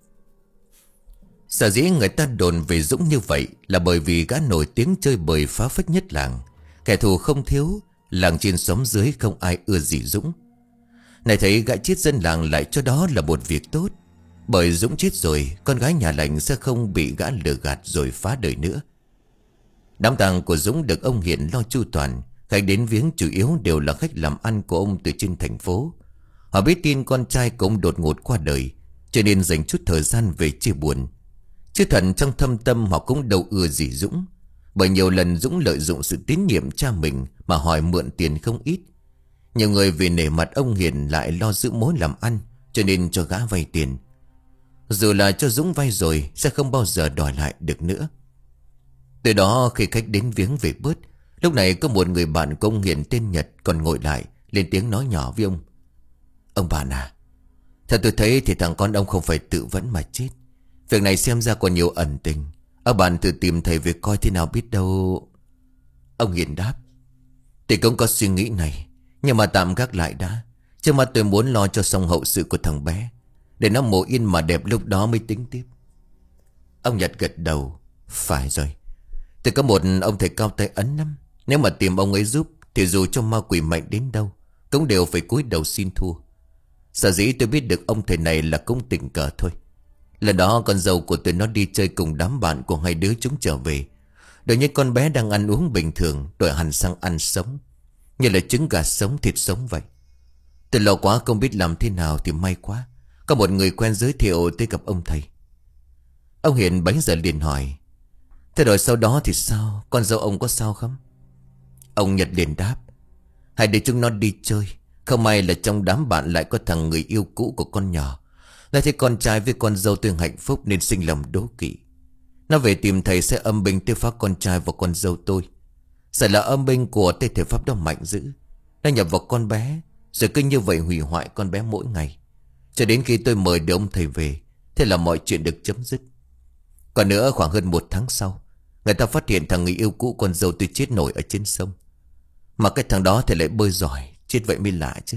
Sở dĩ người ta đồn về Dũng như vậy là bởi vì gã nổi tiếng chơi bời phá phách nhất làng. Kẻ thù không thiếu, làng trên xóm dưới không ai ưa gì Dũng. Này thấy gã chết, dân làng lại cho đó là một việc tốt. Bởi Dũng chết rồi, con gái nhà lành sẽ không bị gã lừa gạt rồi phá đời nữa. Đám tang của Dũng được ông Hiền lo chu toàn. Khách đến viếng chủ yếu đều là khách làm ăn của ông từ trên thành phố. Họ biết tin con trai của ông đột ngột qua đời, cho nên dành chút thời gian về chia buồn. Chứ thật trong thâm tâm họ cũng đâu ưa gì Dũng. Bởi nhiều lần Dũng lợi dụng sự tín nhiệm cha mình mà hỏi mượn tiền không ít. Nhiều người vì nể mặt ông Hiền lại lo giữ mối làm ăn, cho nên cho gã vay tiền. Dù là cho Dũng vay rồi sẽ không bao giờ đòi lại được nữa. Từ đó khi khách đến viếng về bớt, lúc này có một người bạn của ông Hiền tên Nhật còn ngồi lại, lên tiếng nói nhỏ với ông: Ông bạn à, theo tôi thấy thì thằng con ông không phải tự vẫn mà chết. Việc này xem ra còn nhiều ẩn tình. Ông bạn tự tìm thầy về coi thế nào biết đâu. Ông Hiền đáp: Thì cũng có suy nghĩ này, nhưng mà tạm gác lại đã. Trước mắt tôi muốn lo cho xong hậu sự của thằng bé, để nó mồ yên mà đẹp, lúc đó mới tính tiếp. Ông Nhật gật đầu: Phải rồi, tôi có một ông thầy cao tay ấn lắm. Nếu mà tìm ông ấy giúp thì dù cho ma quỷ mạnh đến đâu cũng đều phải cúi đầu xin thua. Sở dĩ tôi biết được ông thầy này là cũng tình cờ thôi. Lần đó con dâu của tôi nó đi chơi cùng đám bạn của hai đứa chúng trở về. Đợi như con bé đang ăn uống bình thường, đổi hẳn sang ăn sống, như là trứng gà sống, thịt sống vậy. Tôi lo quá không biết làm thế nào thì may quá có một người quen giới thiệu tới gặp ông thầy. Ông Hiền bấy giờ liền hỏi: Thế rồi sau đó thì sao? Con dâu ông có sao không? Ông Nhật liền đáp: Hai đứa chúng nó đi chơi, không may là trong đám bạn lại có thằng người yêu cũ của con nhỏ. Lại thấy con trai với con dâu tôi hạnh phúc nên sinh lòng đố kỵ. Nó về tìm thầy sẽ âm binh tiêu phá con trai và con dâu tôi. Sợ là âm binh của tay thể pháp đó mạnh dữ, nó nhập vào con bé, rồi cứ như vậy hủy hoại con bé mỗi ngày, cho đến khi tôi mời được ông thầy về. Thế là mọi chuyện được chấm dứt. Còn nữa, khoảng hơn một tháng sau, người ta phát hiện thằng người yêu cũ con dâu tôi chết nổi ở trên sông. Mà cái thằng đó thì lại bơi giỏi, chết vậy mới lạ chứ.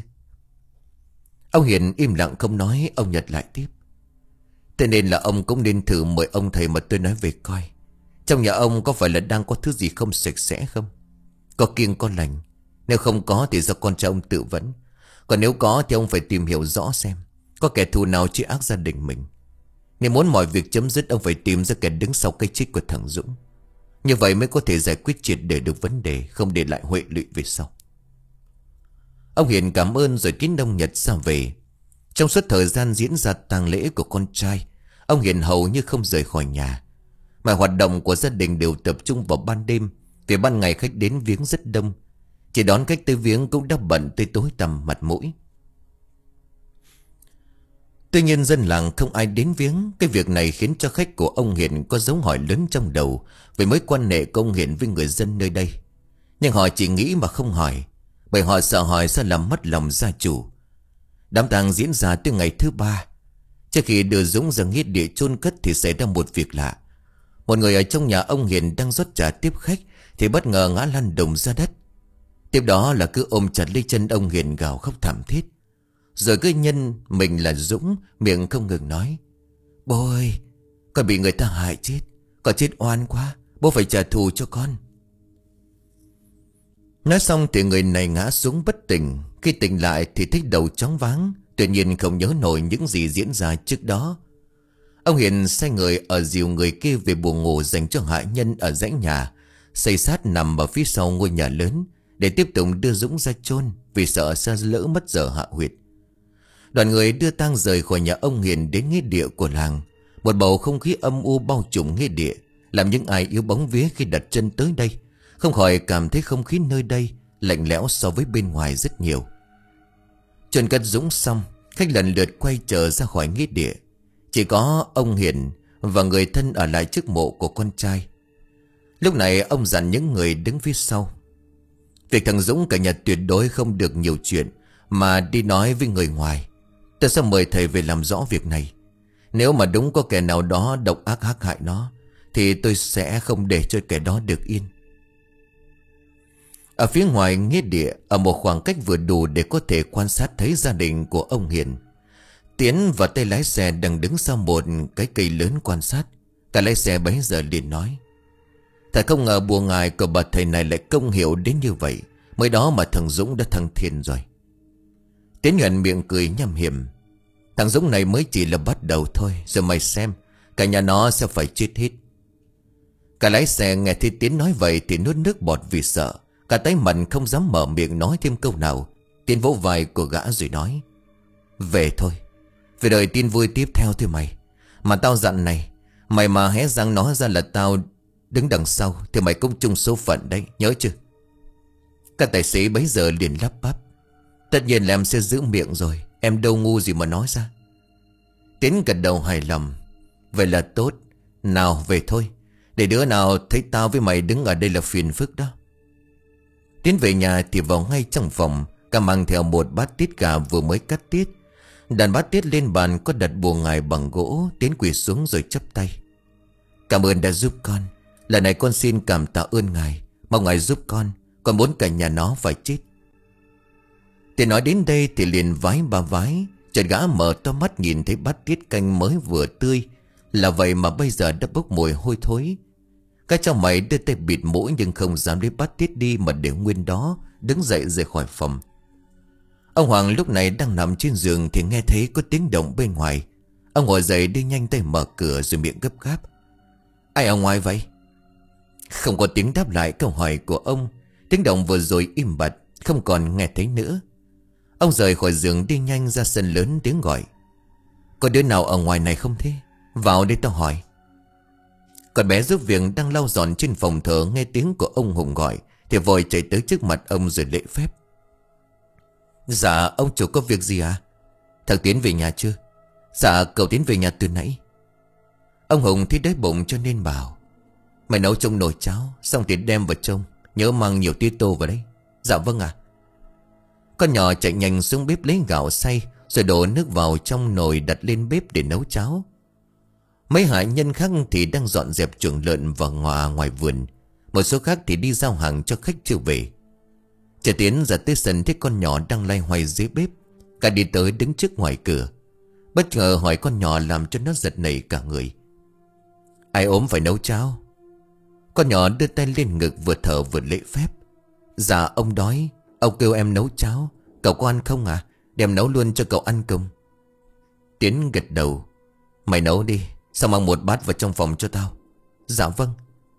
Ông Hiền im lặng không nói. Ông Nhật lại tiếp: Thế nên là ông cũng nên thử mời ông thầy mà tôi nói về coi. Trong nhà ông có phải là đang có thứ gì không sạch sẽ không? Có kiêng có lành. Nếu không có thì do con trai ông tự vấn. Còn nếu có thì ông phải tìm hiểu rõ xem Có kẻ thù nào truy ác gia đình mình. Nếu muốn mọi việc chấm dứt, ông phải tìm ra kẻ đứng sau cái chết của thằng Dũng. Như vậy mới có thể giải quyết triệt để được vấn đề, không để lại huệ lụy về sau. Ông Hiền cảm ơn rồi kín ông Nhật ra về. Trong suốt thời gian diễn ra tang lễ của con trai, ông Hiền hầu như không rời khỏi nhà. Mọi hoạt động của gia đình đều tập trung vào ban đêm, vì ban ngày khách đến viếng rất đông. Chỉ đón khách tới viếng cũng đã bận tới tối tăm mặt mũi. Tuy nhiên dân làng không ai đến viếng. Cái việc này khiến cho khách của ông Hiền có dấu hỏi lớn trong đầu về mối quan hệ của ông Hiền với người dân nơi đây. Nhưng họ chỉ nghĩ mà không hỏi, bởi họ sợ hỏi sẽ làm mất lòng gia chủ. Đám tang diễn ra tới ngày thứ ba. Trước khi đưa Dũng ra nghĩa địa chôn cất thì xảy ra một việc lạ. Một người ở trong nhà ông Hiền đang rót trà tiếp khách thì bất ngờ ngã lăn đùng ra đất. Tiếp đó là cứ ôm chặt lấy chân ông Hiền gào khóc thảm thiết. Rồi cứ nhân mình là Dũng, miệng không ngừng nói: "Bố ơi, con bị người ta hại chết. Con chết oan quá, bố phải trả thù cho con." Nói xong thì người này ngã xuống bất tỉnh. Khi tỉnh lại thì thấy đầu chóng váng, tuy nhiên không nhớ nổi những gì diễn ra trước đó. Ông Hiền sai người ở dìu người kia về buồng ngủ dành cho hạ nhân ở dãy nhà, xây sát nằm ở phía sau ngôi nhà lớn, để tiếp tục đưa Dũng ra chôn, vì sợ sẽ lỡ mất giờ hạ huyệt. Đoàn người đưa tang rời khỏi nhà ông Hiền đến nghĩa địa của làng. Một bầu không khí âm u bao trùm nghĩa địa, làm những ai yếu bóng vía khi đặt chân tới đây không khỏi cảm thấy không khí nơi đây lạnh lẽo so với bên ngoài rất nhiều. Chôn cất Dũng xong, khách lần lượt quay trở ra khỏi nghĩa địa. Chỉ có ông Hiền và người thân ở lại trước mộ của con trai. Lúc này ông dặn những người đứng phía sau: "Việc thằng Dũng cả nhà tuyệt đối không được nhiều chuyện mà đi nói với người ngoài. Tôi sẽ mời thầy về làm rõ việc này. Nếu mà đúng có kẻ nào đó độc ác hãm hại nó, thì tôi sẽ không để cho kẻ đó được yên." Ở phía ngoài nghĩa địa, ở một khoảng cách vừa đủ để có thể quan sát thấy gia đình của ông Hiền, Tiến và tay lái xe đang đứng sau một cái cây lớn quan sát. Cả lái xe bấy giờ liền nói: "Thật không ngờ bùa ngài của bà thầy này lại công hiệu đến như vậy. Mới đó mà thằng Dũng đã thăng thiên rồi." Tiến nhuận miệng cười nham hiểm: "Thằng Dũng này mới chỉ là bắt đầu thôi, rồi mày xem, cả nhà nó sẽ phải chết hết." Cả lái xe nghe thấy Tiến nói vậy thì nuốt nước bọt vì sợ. Cả tay mặt không dám mở miệng nói thêm câu nào. Tiến vỗ vai của gã rồi nói: "Về thôi, về đợi tin vui tiếp theo thôi mày. Mà tao dặn này, mày mà hé răng nói ra là tao đứng đằng sau thì mày cũng chung số phận đấy, nhớ chưa?" Các tài xế bấy giờ liền lắp bắp: "Tất nhiên là em sẽ giữ miệng rồi, em đâu ngu gì mà nói ra." Tiến gật đầu hài lòng: "Vậy là tốt. Nào về thôi, để đứa nào thấy tao với mày đứng ở đây là phiền phức đó." Tiến về nhà thì vào ngay trong phòng, cả mang theo một bát tiết gà vừa mới cắt tiết. Đặt bát tiết lên bàn có đặt bùa ngài bằng gỗ. Tiến quỳ xuống rồi chắp tay: "Cảm ơn đã giúp con. Lần này con xin cảm tạ ơn ngài. Mong ngài giúp con. Con muốn cả nhà nó phải chết." Tiến nói đến đây thì liền vái ba vái. Chợt gã mở to mắt nhìn thấy bát tiết canh mới vừa tươi, là vậy mà bây giờ đã bốc mùi hôi thối. Các cháu mày đưa tay bịt mũi nhưng không dám lấy bát tiết đi mà để nguyên đó, đứng dậy rời khỏi phòng. Ông Hoàng lúc này đang nằm trên giường thì nghe thấy có tiếng động bên ngoài. Ông ngồi dậy đi nhanh tay mở cửa rồi miệng gấp gáp: "Ai ở ngoài vậy?" Không có tiếng đáp lại câu hỏi của ông. Tiếng động vừa rồi im bặt, không còn nghe thấy nữa. Ông rời khỏi giường đi nhanh ra sân lớn tiếng gọi: "Có đứa nào ở ngoài này không thế? Vào đây tao hỏi." Con bé giúp việc đang lau dọn trên phòng thờ nghe tiếng của ông Hùng gọi thì vội chạy tới trước mặt ông rồi lễ phép: "Dạ ông chủ có việc gì à?" "Thằng Tiến về nhà chưa?" "Dạ cậu Tiến về nhà từ nãy." Ông Hùng thấy đói bụng cho nên bảo: "Mày nấu trong nồi cháo xong thì đem vào trông, nhớ mang nhiều tía tô vào đấy." "Dạ vâng ạ." Con nhỏ chạy nhanh xuống bếp lấy gạo xay rồi đổ nước vào trong nồi đặt lên bếp để nấu cháo. Mấy hạ nhân khác thì đang dọn dẹp chuồng lợn và ngòa ngoài vườn. Một số khác thì đi giao hàng cho khách chưa về. Trẻ Tiến ra tới sân thấy con nhỏ đang loay hoay dưới bếp. Cả đi tới đứng trước ngoài cửa. Bất ngờ hỏi con nhỏ làm cho nó giật nảy cả người: "Ai ốm phải nấu cháo?" Con nhỏ đưa tay lên ngực vừa thở vừa lễ phép: "Dạ ông đói, ông kêu em nấu cháo. Cậu có ăn không à? Đem nấu luôn cho cậu ăn cùng." Tiến gật đầu. Mày nấu đi, xong mang một bát vào trong phòng cho tao. Dạ vâng.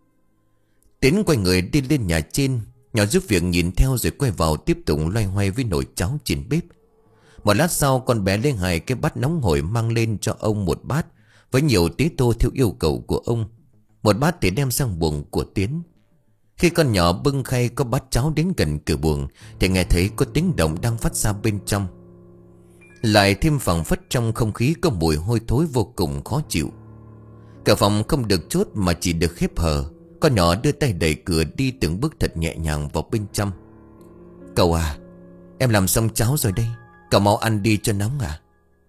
Tiến quay người đi lên nhà trên. Nhỏ giúp việc nhìn theo rồi quay vào tiếp tục loay hoay với nồi cháo trên bếp. Một lát sau con bé lấy hai cái bát nóng hổi mang lên cho ông một bát với nhiều tí tô theo yêu cầu của ông. Một bát thì đem sang buồng của Tiến. Khi con nhỏ bưng khay có bát cháo đến gần cửa buồng thì nghe thấy có tiếng động đang phát ra bên trong. Lại thêm phảng phất trong không khí có mùi hôi thối vô cùng khó chịu. Cửa phòng không được chốt mà chỉ được khép hờ. Con nhỏ đưa tay đẩy cửa đi từng bước thật nhẹ nhàng vào bên trong. Cậu à, em làm xong cháo rồi đây, cậu mau ăn đi cho nóng à.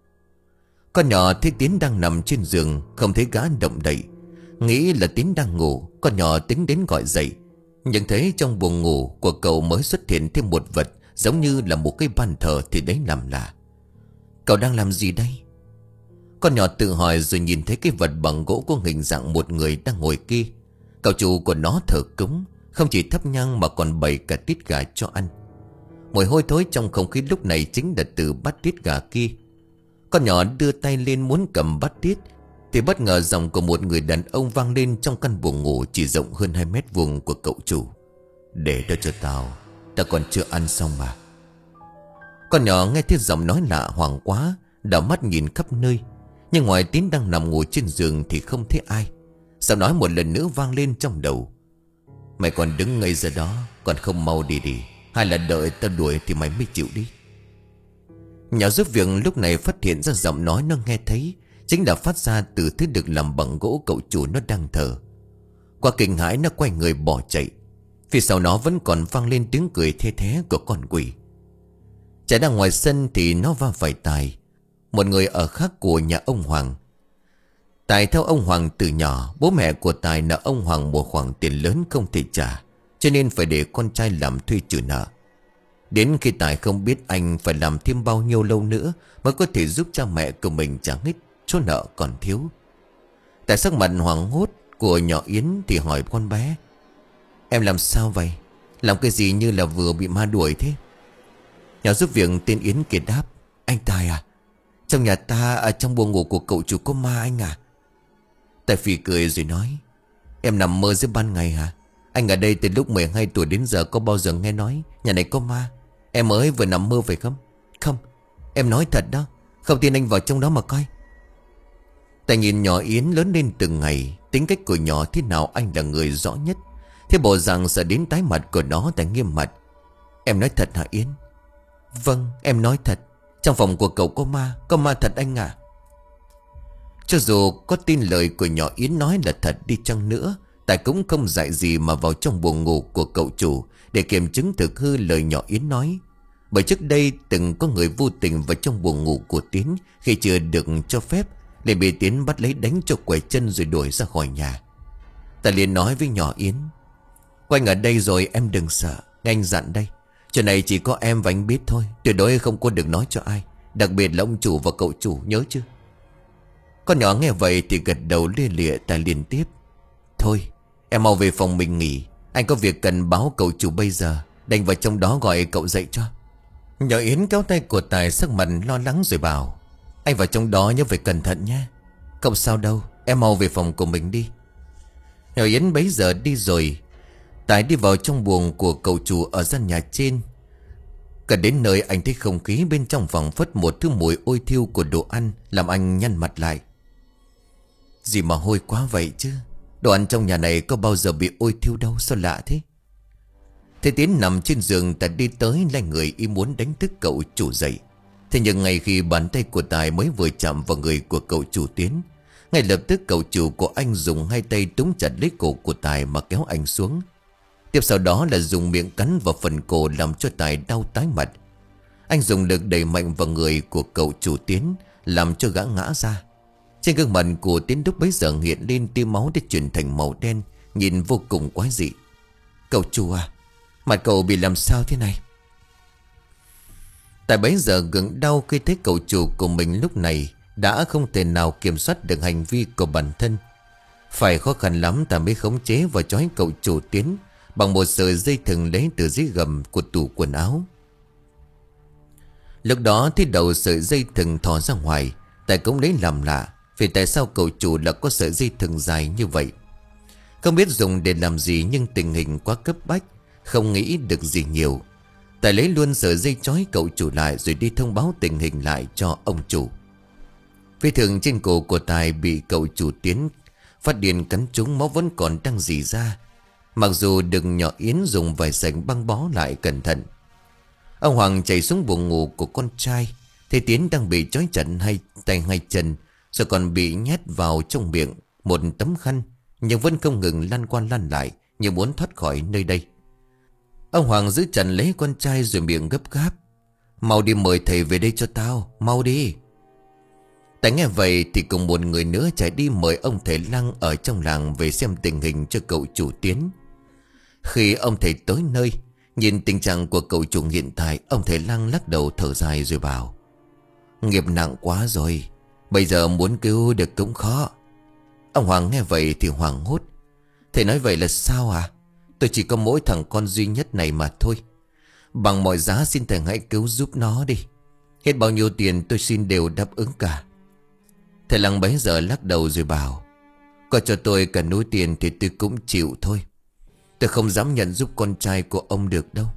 Con nhỏ thấy Tiến đang nằm trên giường, không thấy gã động đậy. Nghĩ là Tiến đang ngủ, con nhỏ tính đến gọi dậy. Nhưng thấy trong buồng ngủ của cậu mới xuất hiện thêm một vật giống như là một cái bàn thờ thì đấy làm lạ. Cậu đang làm gì đây? Con nhỏ tự hỏi rồi nhìn thấy cái vật bằng gỗ có hình dạng một người đang ngồi kia. Cậu chủ của nó thờ cúng, không chỉ thắp nhang mà còn bày cả tiết gà cho ăn. Mùi hôi thối trong không khí lúc này chính là từ bát tiết gà kia. Con nhỏ đưa tay lên muốn cầm bát tiết thì bất ngờ giọng của một người đàn ông vang lên trong căn buồng ngủ chỉ rộng hơn hai mét vuông của cậu chủ. Để đó cho tao, tao còn chưa ăn xong mà. Con nhỏ nghe thấy giọng nói lạ hoảng quá, đảo mắt nhìn khắp nơi. Nhưng ngoài Tín đang nằm ngủ trên giường thì không thấy ai. Giọng nói một lần nữa vang lên trong đầu. Mày còn đứng ngây ra đó, còn không mau đi đi, hay là đợi tao đuổi thì mày mới chịu đi. Nhỏ giúp việc lúc này phát hiện ra giọng nói nó nghe thấy chính là phát ra từ thứ được làm bằng gỗ cậu chủ nó đang thờ. Qua kinh hãi nó quay người bỏ chạy. Phía sau nó vẫn còn vang lên tiếng cười thê thé của con quỷ. Chạy ra ngoài sân thì nó va phải Tài, một người ở khác của nhà ông Hoàng. Tài theo ông Hoàng từ nhỏ. Bố mẹ của Tài nợ ông Hoàng một khoản tiền lớn không thể trả, cho nên phải để con trai làm thuê trừ nợ. Đến khi Tài không biết anh phải làm thêm bao nhiêu lâu nữa mới có thể giúp cha mẹ của mình trả hết số nợ còn thiếu. Tại sắc mặt hoảng hốt của nhỏ Yến thì hỏi con bé: Em làm sao vậy? Làm cái gì như là vừa bị ma đuổi thế? Nhỏ giúp việc tên Yến kia đáp: Anh Tài à, trong nhà ta ở trong buồng ngủ của cậu chủ có ma anh à? Tài phì cười rồi nói: Em nằm mơ giữa ban ngày hả? Anh ở đây từ lúc mười hai tuổi đến giờ có bao giờ nghe nói nhà này có ma? Em mới vừa nằm mơ phải không? Không, em nói thật đó. Không tin anh vào trong đó mà coi. Tài nhìn nhỏ Yến lớn lên từng ngày. Tính cách của nhỏ thế nào anh là người rõ nhất. Thế bộ rằng sợ đến tái mặt của nó Tài nghiêm mặt: Em nói thật hả Yến? Vâng, em nói thật. Trong phòng của cậu có ma. Có ma thật anh à? Cho dù có tin lời của nhỏ Yến nói là thật đi chăng nữa, Tài cũng không dại gì mà vào trong buồng ngủ của cậu chủ để kiểm chứng thực hư lời nhỏ Yến nói. Bởi trước đây từng có người vô tình vào trong buồng ngủ của Tiến khi chưa được cho phép, để bị Tiến bắt lấy đánh cho quẩy chân rồi đuổi ra khỏi nhà. Tài liền nói với nhỏ Yến: Quanh ở đây rồi em đừng sợ. Anh dặn đây, chuyện này chỉ có em và anh biết thôi, tuyệt đối không có được nói cho ai, đặc biệt là ông chủ và cậu chủ, nhớ chưa? Con nhỏ nghe vậy thì gật đầu lia lịa. Tài liên tiếp: Thôi em mau về phòng mình nghỉ, anh có việc cần báo cậu chủ bây giờ. Đành vào trong đó gọi cậu dậy cho. Nhỏ Yến kéo tay của Tài, sắc mặt lo lắng rồi bảo: Anh vào trong đó nhớ phải cẩn thận nhé. Không sao đâu, em mau về phòng của mình đi. Nhỏ Yến bấy giờ đi rồi. Tài đi vào trong buồng của cậu chủ ở gian nhà trên. Cả đến nơi anh thấy không khí bên trong phòng phất một thứ mùi ôi thiêu của đồ ăn, làm anh nhăn mặt lại. Gì mà hôi quá vậy chứ? Đồ ăn trong nhà này có bao giờ bị ôi thiêu đâu, sao lạ thế? Thế Tiến nằm trên giường, Tài đi tới lay người ý muốn đánh thức cậu chủ dậy. Thế nhưng ngay khi bàn tay của Tài mới vừa chạm vào người của cậu chủ Tiến, ngay lập tức cậu chủ của anh dùng hai tay túm chặt lấy cổ của Tài mà kéo anh xuống. Tiếp sau đó là dùng miệng cắn vào phần cổ làm cho Tài đau tái mặt. Anh dùng lực đẩy mạnh vào người của cậu chủ Tiến, làm cho gã ngã ra. Trên gương mặt của Tiến lúc bấy giờ hiện lên tia máu để chuyển thành màu đen, nhìn vô cùng quái dị. Cậu chủ à, mặt cậu bị làm sao thế này? Tại bấy giờ gượng đau khi thấy cậu chủ của mình lúc này đã không thể nào kiểm soát được hành vi của bản thân. Phải khó khăn lắm ta mới khống chế và trói cậu chủ Tiến bằng một sợi dây thừng lấy từ dưới gầm của tủ quần áo. Lúc đó thấy đầu sợi dây thừng thò ra ngoài, Tài cũng lấy làm lạ, vì tại sao cậu chủ là có sợi dây thừng dài như vậy. Không biết dùng để làm gì, nhưng tình hình quá cấp bách, không nghĩ được gì nhiều. Tài lấy luôn sợi dây trói cậu chủ lại, rồi đi thông báo tình hình lại cho ông chủ. Vết thương trên cổ của Tài bị cậu chủ Tiến phát điên cắn trúng, máu vẫn còn đang rỉ ra. Mặc dù đừng nhỏ Yến dùng vài sành băng bó lại cẩn thận. Ông Hoàng chạy xuống buồng ngủ của con trai, thấy Tiến đang bị trói chặt hai tay hai chân, rồi còn bị nhét vào trong miệng một tấm khăn, nhưng vẫn không ngừng lăn qua lăn lại như muốn thoát khỏi nơi đây. Ông Hoàng giữ chặt lấy con trai rồi miệng gấp gáp: "Mau đi mời thầy về đây cho tao, mau đi." Tài nghe vậy thì cùng một người nữa chạy đi mời ông thầy Lăng ở trong làng về xem tình hình cho cậu chủ Tiến. Khi ông thầy tới nơi, nhìn tình trạng của cậu chủ hiện tại, ông thầy Lăng lắc đầu thở dài rồi bảo: "Nghiệp nặng quá rồi, bây giờ muốn cứu được cũng khó." Ông Hoàng nghe vậy thì hoảng hốt: "Thầy nói vậy là sao à? Tôi chỉ có mỗi thằng con duy nhất này mà thôi. Bằng mọi giá xin thầy hãy cứu giúp nó đi. Hết bao nhiêu tiền tôi xin đều đáp ứng cả." Thầy Lăng bấy giờ lắc đầu rồi bảo: "Có cho tôi cả núi tiền thì tôi cũng chịu thôi. Tôi không dám nhận giúp con trai của ông được đâu."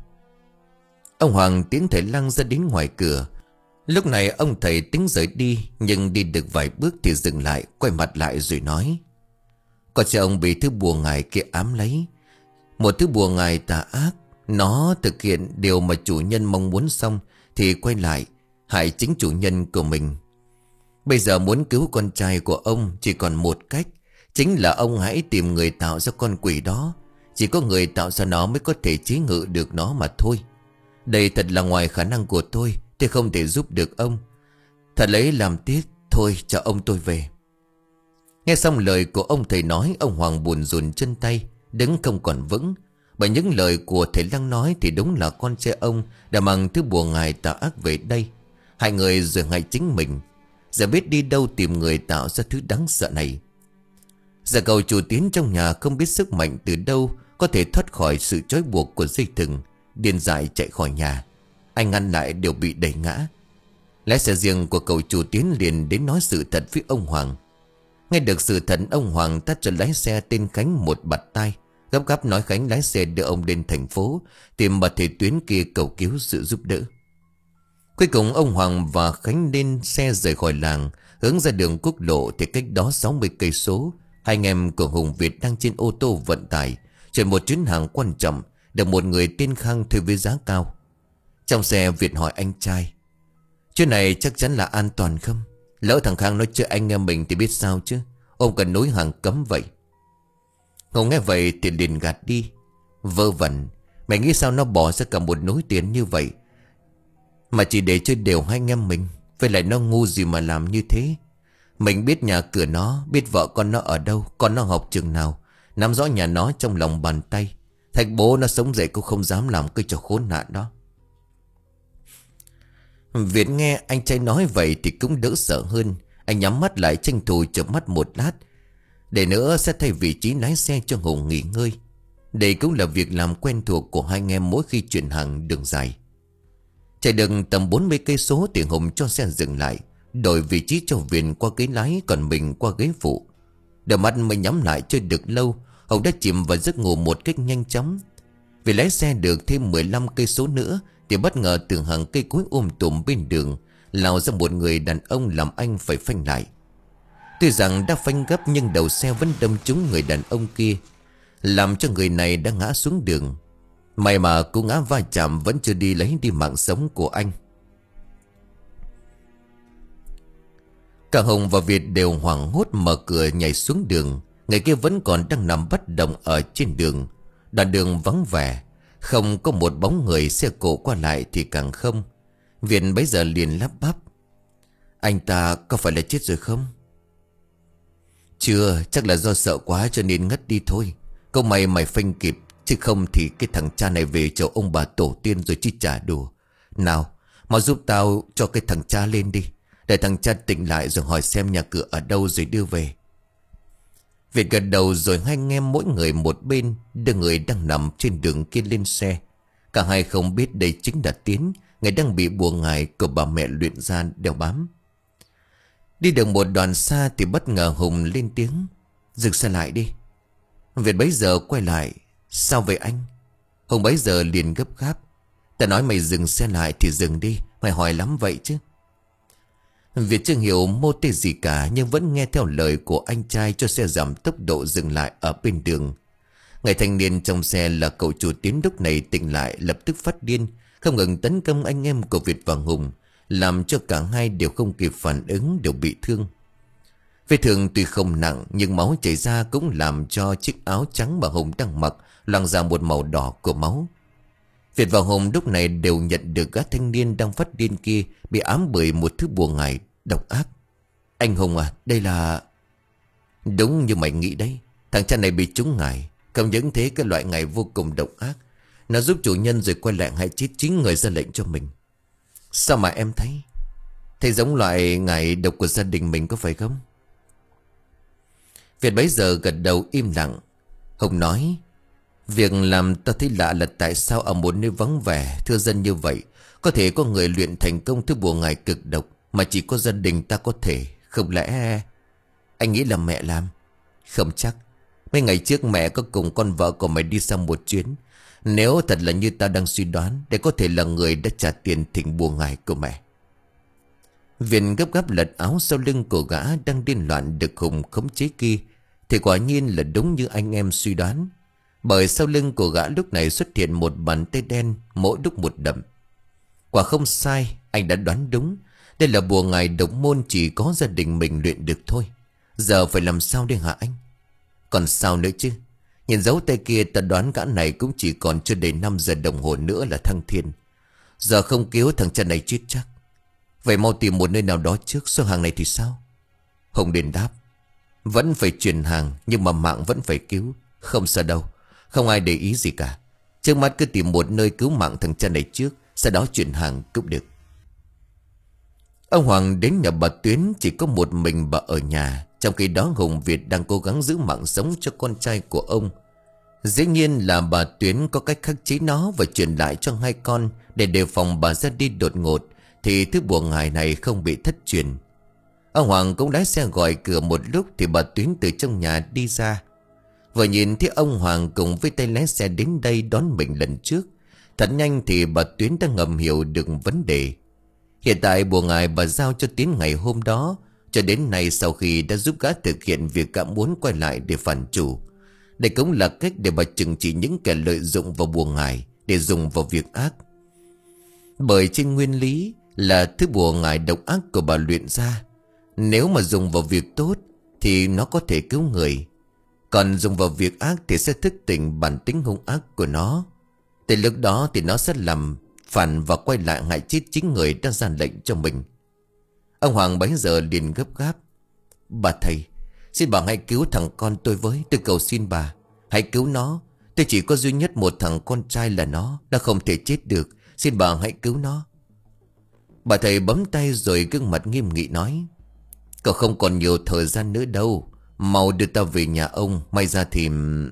Ông Hoàng tiến thầy Lăng ra đến ngoài cửa. Lúc này ông thầy tính rời đi, nhưng đi được vài bước thì dừng lại, quay mặt lại rồi nói: "Con trai ông bị thứ bùa ngải kia ám lấy. Một thứ bùa ngải tà ác. Nó thực hiện điều mà chủ nhân mong muốn xong thì quay lại hại chính chủ nhân của mình. Bây giờ muốn cứu con trai của ông chỉ còn một cách, chính là ông hãy tìm người tạo ra con quỷ đó. Chỉ có người tạo ra nó mới có thể chế ngự được nó mà thôi. Đây thật là ngoài khả năng của tôi, tôi không thể giúp được ông. Thật lấy làm tiếc, thôi cho ông tôi về." Nghe xong lời của ông thầy nói, ông Hoàng buồn rùn chân tay, đứng không còn vững. Bởi những lời của thầy Lăng nói thì đúng là con trai ông đã mang thứ bùa ngải tà ác về đây, hai người rồi hại chính mình. Giờ biết đi đâu tìm người tạo ra thứ đáng sợ này. Giờ cậu chủ Tiến trong nhà không biết sức mạnh từ đâu có thể thoát khỏi sự trói buộc của dây thừng, điên dại chạy khỏi nhà. Anh ngăn lại đều bị đẩy ngã. Lái xe riêng của cậu chủ Tiến liền đến nói sự thật với ông Hoàng. Nghe được sự thật, ông Hoàng tắt cho lái xe tên Khánh một bạt tai, gấp gáp nói Khánh lái xe đưa ông đến thành phố tìm bà thầy Tuyến kia cầu cứu sự giúp đỡ. Cuối cùng ông Hoàng và Khánh lên xe rời khỏi làng, hướng ra đường quốc lộ. Thì cách đó sáu mươi cây số, hai anh em của Hùng Việt đang trên ô tô vận tải chuyển một chuyến hàng quan trọng, được một người tên Khang thuê với giá cao. Trong xe, Việt hỏi anh trai: "Chuyến này chắc chắn là an toàn không? Lỡ thằng Khang nó chơi anh em mình thì biết sao chứ? Ông cần nối hàng cấm vậy." Hùng nghe vậy thì liền gạt đi: "Vơ vẩn, mày nghĩ sao nó bỏ ra cả một núi tiền như vậy mà chỉ để chơi đều hai anh em mình? Vậy lại nó ngu gì mà làm như thế? Mình biết nhà cửa nó, biết vợ con nó ở đâu, con nó học trường nào, nắm rõ nhà nó trong lòng bàn tay. Thạch bố nó sống dậy cũng không dám làm cái trò khốn nạn đó." Việt nghe anh trai nói vậy thì cũng đỡ sợ hơn. Anh nhắm mắt lại, tranh thủ chợp mắt một lát, để nữa sẽ thay vị trí lái xe cho Hùng nghỉ ngơi. Đây cũng là việc làm quen thuộc của hai anh em mỗi khi chuyển hàng đường dài. Chạy được tầm bốn mươi cây số thì Hùng cho xe dừng lại, đổi vị trí cho Việt qua ghế lái, còn mình qua ghế phụ. Đôi mắt mới nhắm lại chưa được lâu, Hùng đã chìm vào giấc ngủ một cách nhanh chóng. Vì lái xe được thêm mười lăm cây số nữa thì bất ngờ từ hàng cây cối um tùm bên đường lao ra một người đàn ông làm anh phải phanh lại. Tuy rằng đã phanh gấp nhưng đầu xe vẫn đâm trúng người đàn ông kia, làm cho người này đã ngã xuống đường. May mà cú ngã va chạm vẫn chưa đi lấy đi mạng sống của anh. Cả Hùng và Việt đều hoảng hốt mở cửa nhảy xuống đường. Người kia vẫn còn đang nằm bất động ở trên đường. Đoạn đường vắng vẻ, không có một bóng người, xe cộ qua lại thì càng không. Việt bấy giờ liền lắp bắp: "Anh ta có phải là chết rồi không?" "Chưa, chắc là do sợ quá cho nên ngất đi thôi. Câu may mày phanh kịp, chứ không thì cái thằng cha này về chầu ông bà tổ tiên rồi chứ trả đùa. Nào, mà giúp tao cho cái thằng cha lên đi, để thằng cha tỉnh lại rồi hỏi xem nhà cửa ở đâu rồi đưa về." Việt gật đầu rồi hai anh em mỗi người một bên đưa người đang nằm trên đường kia lên xe. Cả hai không biết đây chính là Tiến, người đang bị bùa ngải của bà mẹ luyện ra đeo bám. Đi được một đoạn xa thì bất ngờ Hùng lên tiếng: "Dừng xe lại đi." Việt bấy giờ quay lại: "Sao vậy anh?" Hùng bấy giờ liền gấp gáp: "Ta nói mày dừng xe lại thì dừng đi, mày hỏi lắm vậy chứ." Việt chưa hiểu mô tê gì cả, nhưng vẫn nghe theo lời của anh trai cho xe giảm tốc độ dừng lại ở bên đường. Người thanh niên trong xe là cậu chủ Tiến lúc này tỉnh lại, lập tức phát điên, không ngừng tấn công anh em của Việt và Hùng, làm cho cả hai đều không kịp phản ứng, đều bị thương. Vết thương tuy không nặng nhưng máu chảy ra cũng làm cho chiếc áo trắng mà Hùng đang mặc loang ra một màu đỏ của máu. Việt và Hùng lúc này đều nhận được gã thanh niên đang phát điên kia bị ám bởi một thứ bùa ngải độc ác. "Anh Hùng à, đây là..." "Đúng như mày nghĩ đấy, thằng cha này bị trúng ngải. Không những thế, cái loại ngải vô cùng độc ác. Nó giúp chủ nhân rồi quay lại hại chết chính người ra lệnh cho mình." "Sao mà em thấy Thấy giống loại ngải độc của gia đình mình có phải không?" Việt bấy giờ gật đầu im lặng. Hùng nói: "Việc làm ta thấy lạ là tại sao ở một nơi vắng vẻ thưa dân như vậy có thể có người luyện thành công thứ bùa ngải cực độc mà chỉ có gia đình ta có thể. Không lẽ..." "Anh nghĩ là mẹ làm." "Không chắc. Mấy ngày trước mẹ có cùng con vợ của mày đi sang một chuyến. Nếu thật là như ta đang suy đoán, để có thể là người đã trả tiền thỉnh bùa ngải của mẹ." Viên gấp gáp lật áo sau lưng của gã đang điên loạn được Hùng khống chế kia, thì quả nhiên là đúng như anh em suy đoán. Bởi sau lưng của gã lúc này xuất hiện một bàn tay đen, mỗi lúc một đậm. Quả không sai, anh đã đoán đúng. Đây là bùa ngải độc môn chỉ có gia đình mình luyện được thôi. Giờ phải làm sao đây hả anh? Còn sao nữa chứ? Nhìn dấu tay kia ta đoán gã này cũng chỉ còn chưa đầy năm giờ đồng hồ nữa là thăng thiên. Giờ không cứu thằng cha này chết chắc. Vậy mau tìm một nơi nào đó trước. Số hàng này thì sao?" Hùng đền đáp: "Vẫn phải chuyển hàng, nhưng mà mạng vẫn phải cứu. Không sao đâu, không ai để ý gì cả. Trước mắt cứ tìm một nơi cứu mạng thằng cha này trước, sau đó chuyển hàng cũng được." Ông Hoàng đến nhà bà Tuyến, chỉ có một mình bà ở nhà. Trong khi đó Hùng Việt đang cố gắng giữ mạng sống cho con trai của ông. Dĩ nhiên là bà Tuyến có cách khắc chế nó và truyền lại cho hai con, để đề phòng bà ra đi đột ngột thì thứ bùa ngải này không bị thất truyền. Ông Hoàng cũng lái xe gọi cửa một lúc thì bà Tuyến từ trong nhà đi ra. Vừa nhìn thấy ông Hoàng cùng với tay lái xe đến đây đón mình lần trước, thật nhanh thì bà Tuyến đã ngầm hiểu được vấn đề. Hiện tại bùa ngải bà giao cho Tiến ngày hôm đó, cho đến nay sau khi đã giúp gã thực hiện việc gã muốn quay lại để phản chủ. Đây cũng là cách để bà trừng trị những kẻ lợi dụng vào bùa ngải để dùng vào việc ác. Bởi trên nguyên lý là thứ bùa ngải độc ác của bà luyện ra, nếu mà dùng vào việc tốt thì nó có thể cứu người, còn dùng vào việc ác thì sẽ thức tỉnh bản tính hung ác của nó. Từ lúc đó thì nó sẽ làm phản và quay lại hại chết chính người đã ra lệnh cho mình. Ông Hoàng bấy giờ liền gấp gáp: "Bà thầy, xin bà hãy cứu thằng con tôi với. Tôi cầu xin bà, hãy cứu nó. Tôi chỉ có duy nhất một thằng con trai là nó, đã không thể chết được. Xin bà hãy cứu nó." Bà thầy bấm tay rồi gương mặt nghiêm nghị nói: "Cậu không còn nhiều thời gian nữa đâu. Mau đưa ta về nhà ông. May ra thì..."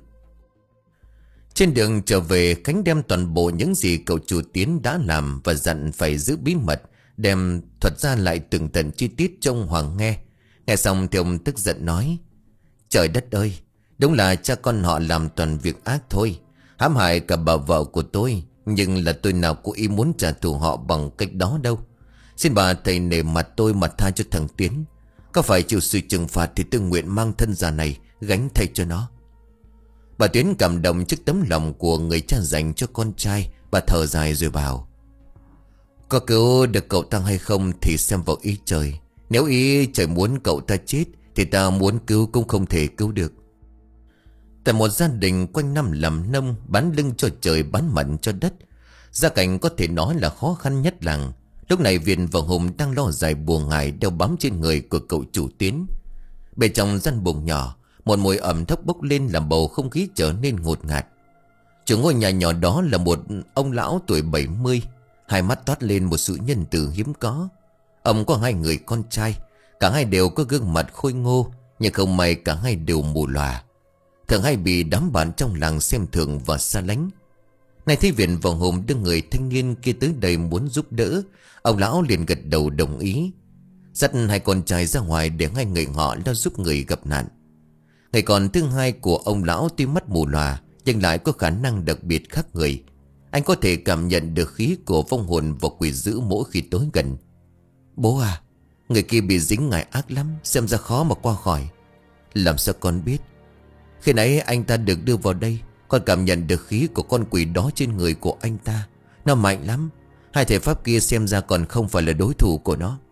Trên đường trở về, Khánh đem toàn bộ những gì cậu chủ Tiến đã làm và dặn phải giữ bí mật, đem thuật ra lại từng tận chi tiết cho ông Hoàng nghe. Nghe xong thì ông tức giận nói: "Trời đất ơi, đúng là cha con họ làm toàn việc ác thôi, hãm hại cả bà vợ của tôi. Nhưng là tôi nào có ý muốn trả thù họ bằng cách đó đâu. Xin bà thầy nể mặt tôi mà tha cho thằng Tiến. Có phải chịu sự trừng phạt thì tôi nguyện mang thân già này gánh thay cho nó." Bà Tuyến cảm động trước tấm lòng của người cha dành cho con trai. Bà thở dài rồi bảo: "Có cứu được cậu ta hay không thì xem vào ý trời. Nếu ý trời muốn cậu ta chết thì ta muốn cứu cũng không thể cứu được." Tại một gia đình quanh năm làm nông, bán lưng cho trời bán mận cho đất, gia cảnh có thể nói là khó khăn nhất làng. Lúc này Viện và Hùng đang lo giải bùa ngải đeo bám trên người của cậu chủ Tiến. Bên trong gian buồng nhỏ, một mùi ẩm thốc bốc lên làm bầu không khí trở nên ngột ngạt. Chủ ngôi nhà nhỏ đó là một ông lão tuổi bảy mươi, hai mắt toát lên một sự nhân từ hiếm có. Ông có hai người con trai, cả hai đều có gương mặt khôi ngô, nhưng không may cả hai đều mù lòa, thường hay bị đám bạn trong làng xem thường và xa lánh. Này thấy Viện và Hùng đưa người thanh niên kia tới đây muốn giúp đỡ, ông lão liền gật đầu đồng ý. dắt hai con trai ra ngoài để hai người họ lo giúp người gặp nạn. Ngày còn thứ hai của ông lão tuy mắt mù lòa nhưng lại có khả năng đặc biệt khác người. Anh có thể cảm nhận được khí của vong hồn và quỷ dữ mỗi khi tối gần. Bố à, người kia bị dính ngài ác lắm, xem ra khó mà qua khỏi. Làm sao con biết? Khi nãy anh ta được đưa vào đây, con cảm nhận được khí của con quỷ đó trên người của anh ta. Nó mạnh lắm. Hai thể pháp kia xem ra còn không phải là đối thủ của nó.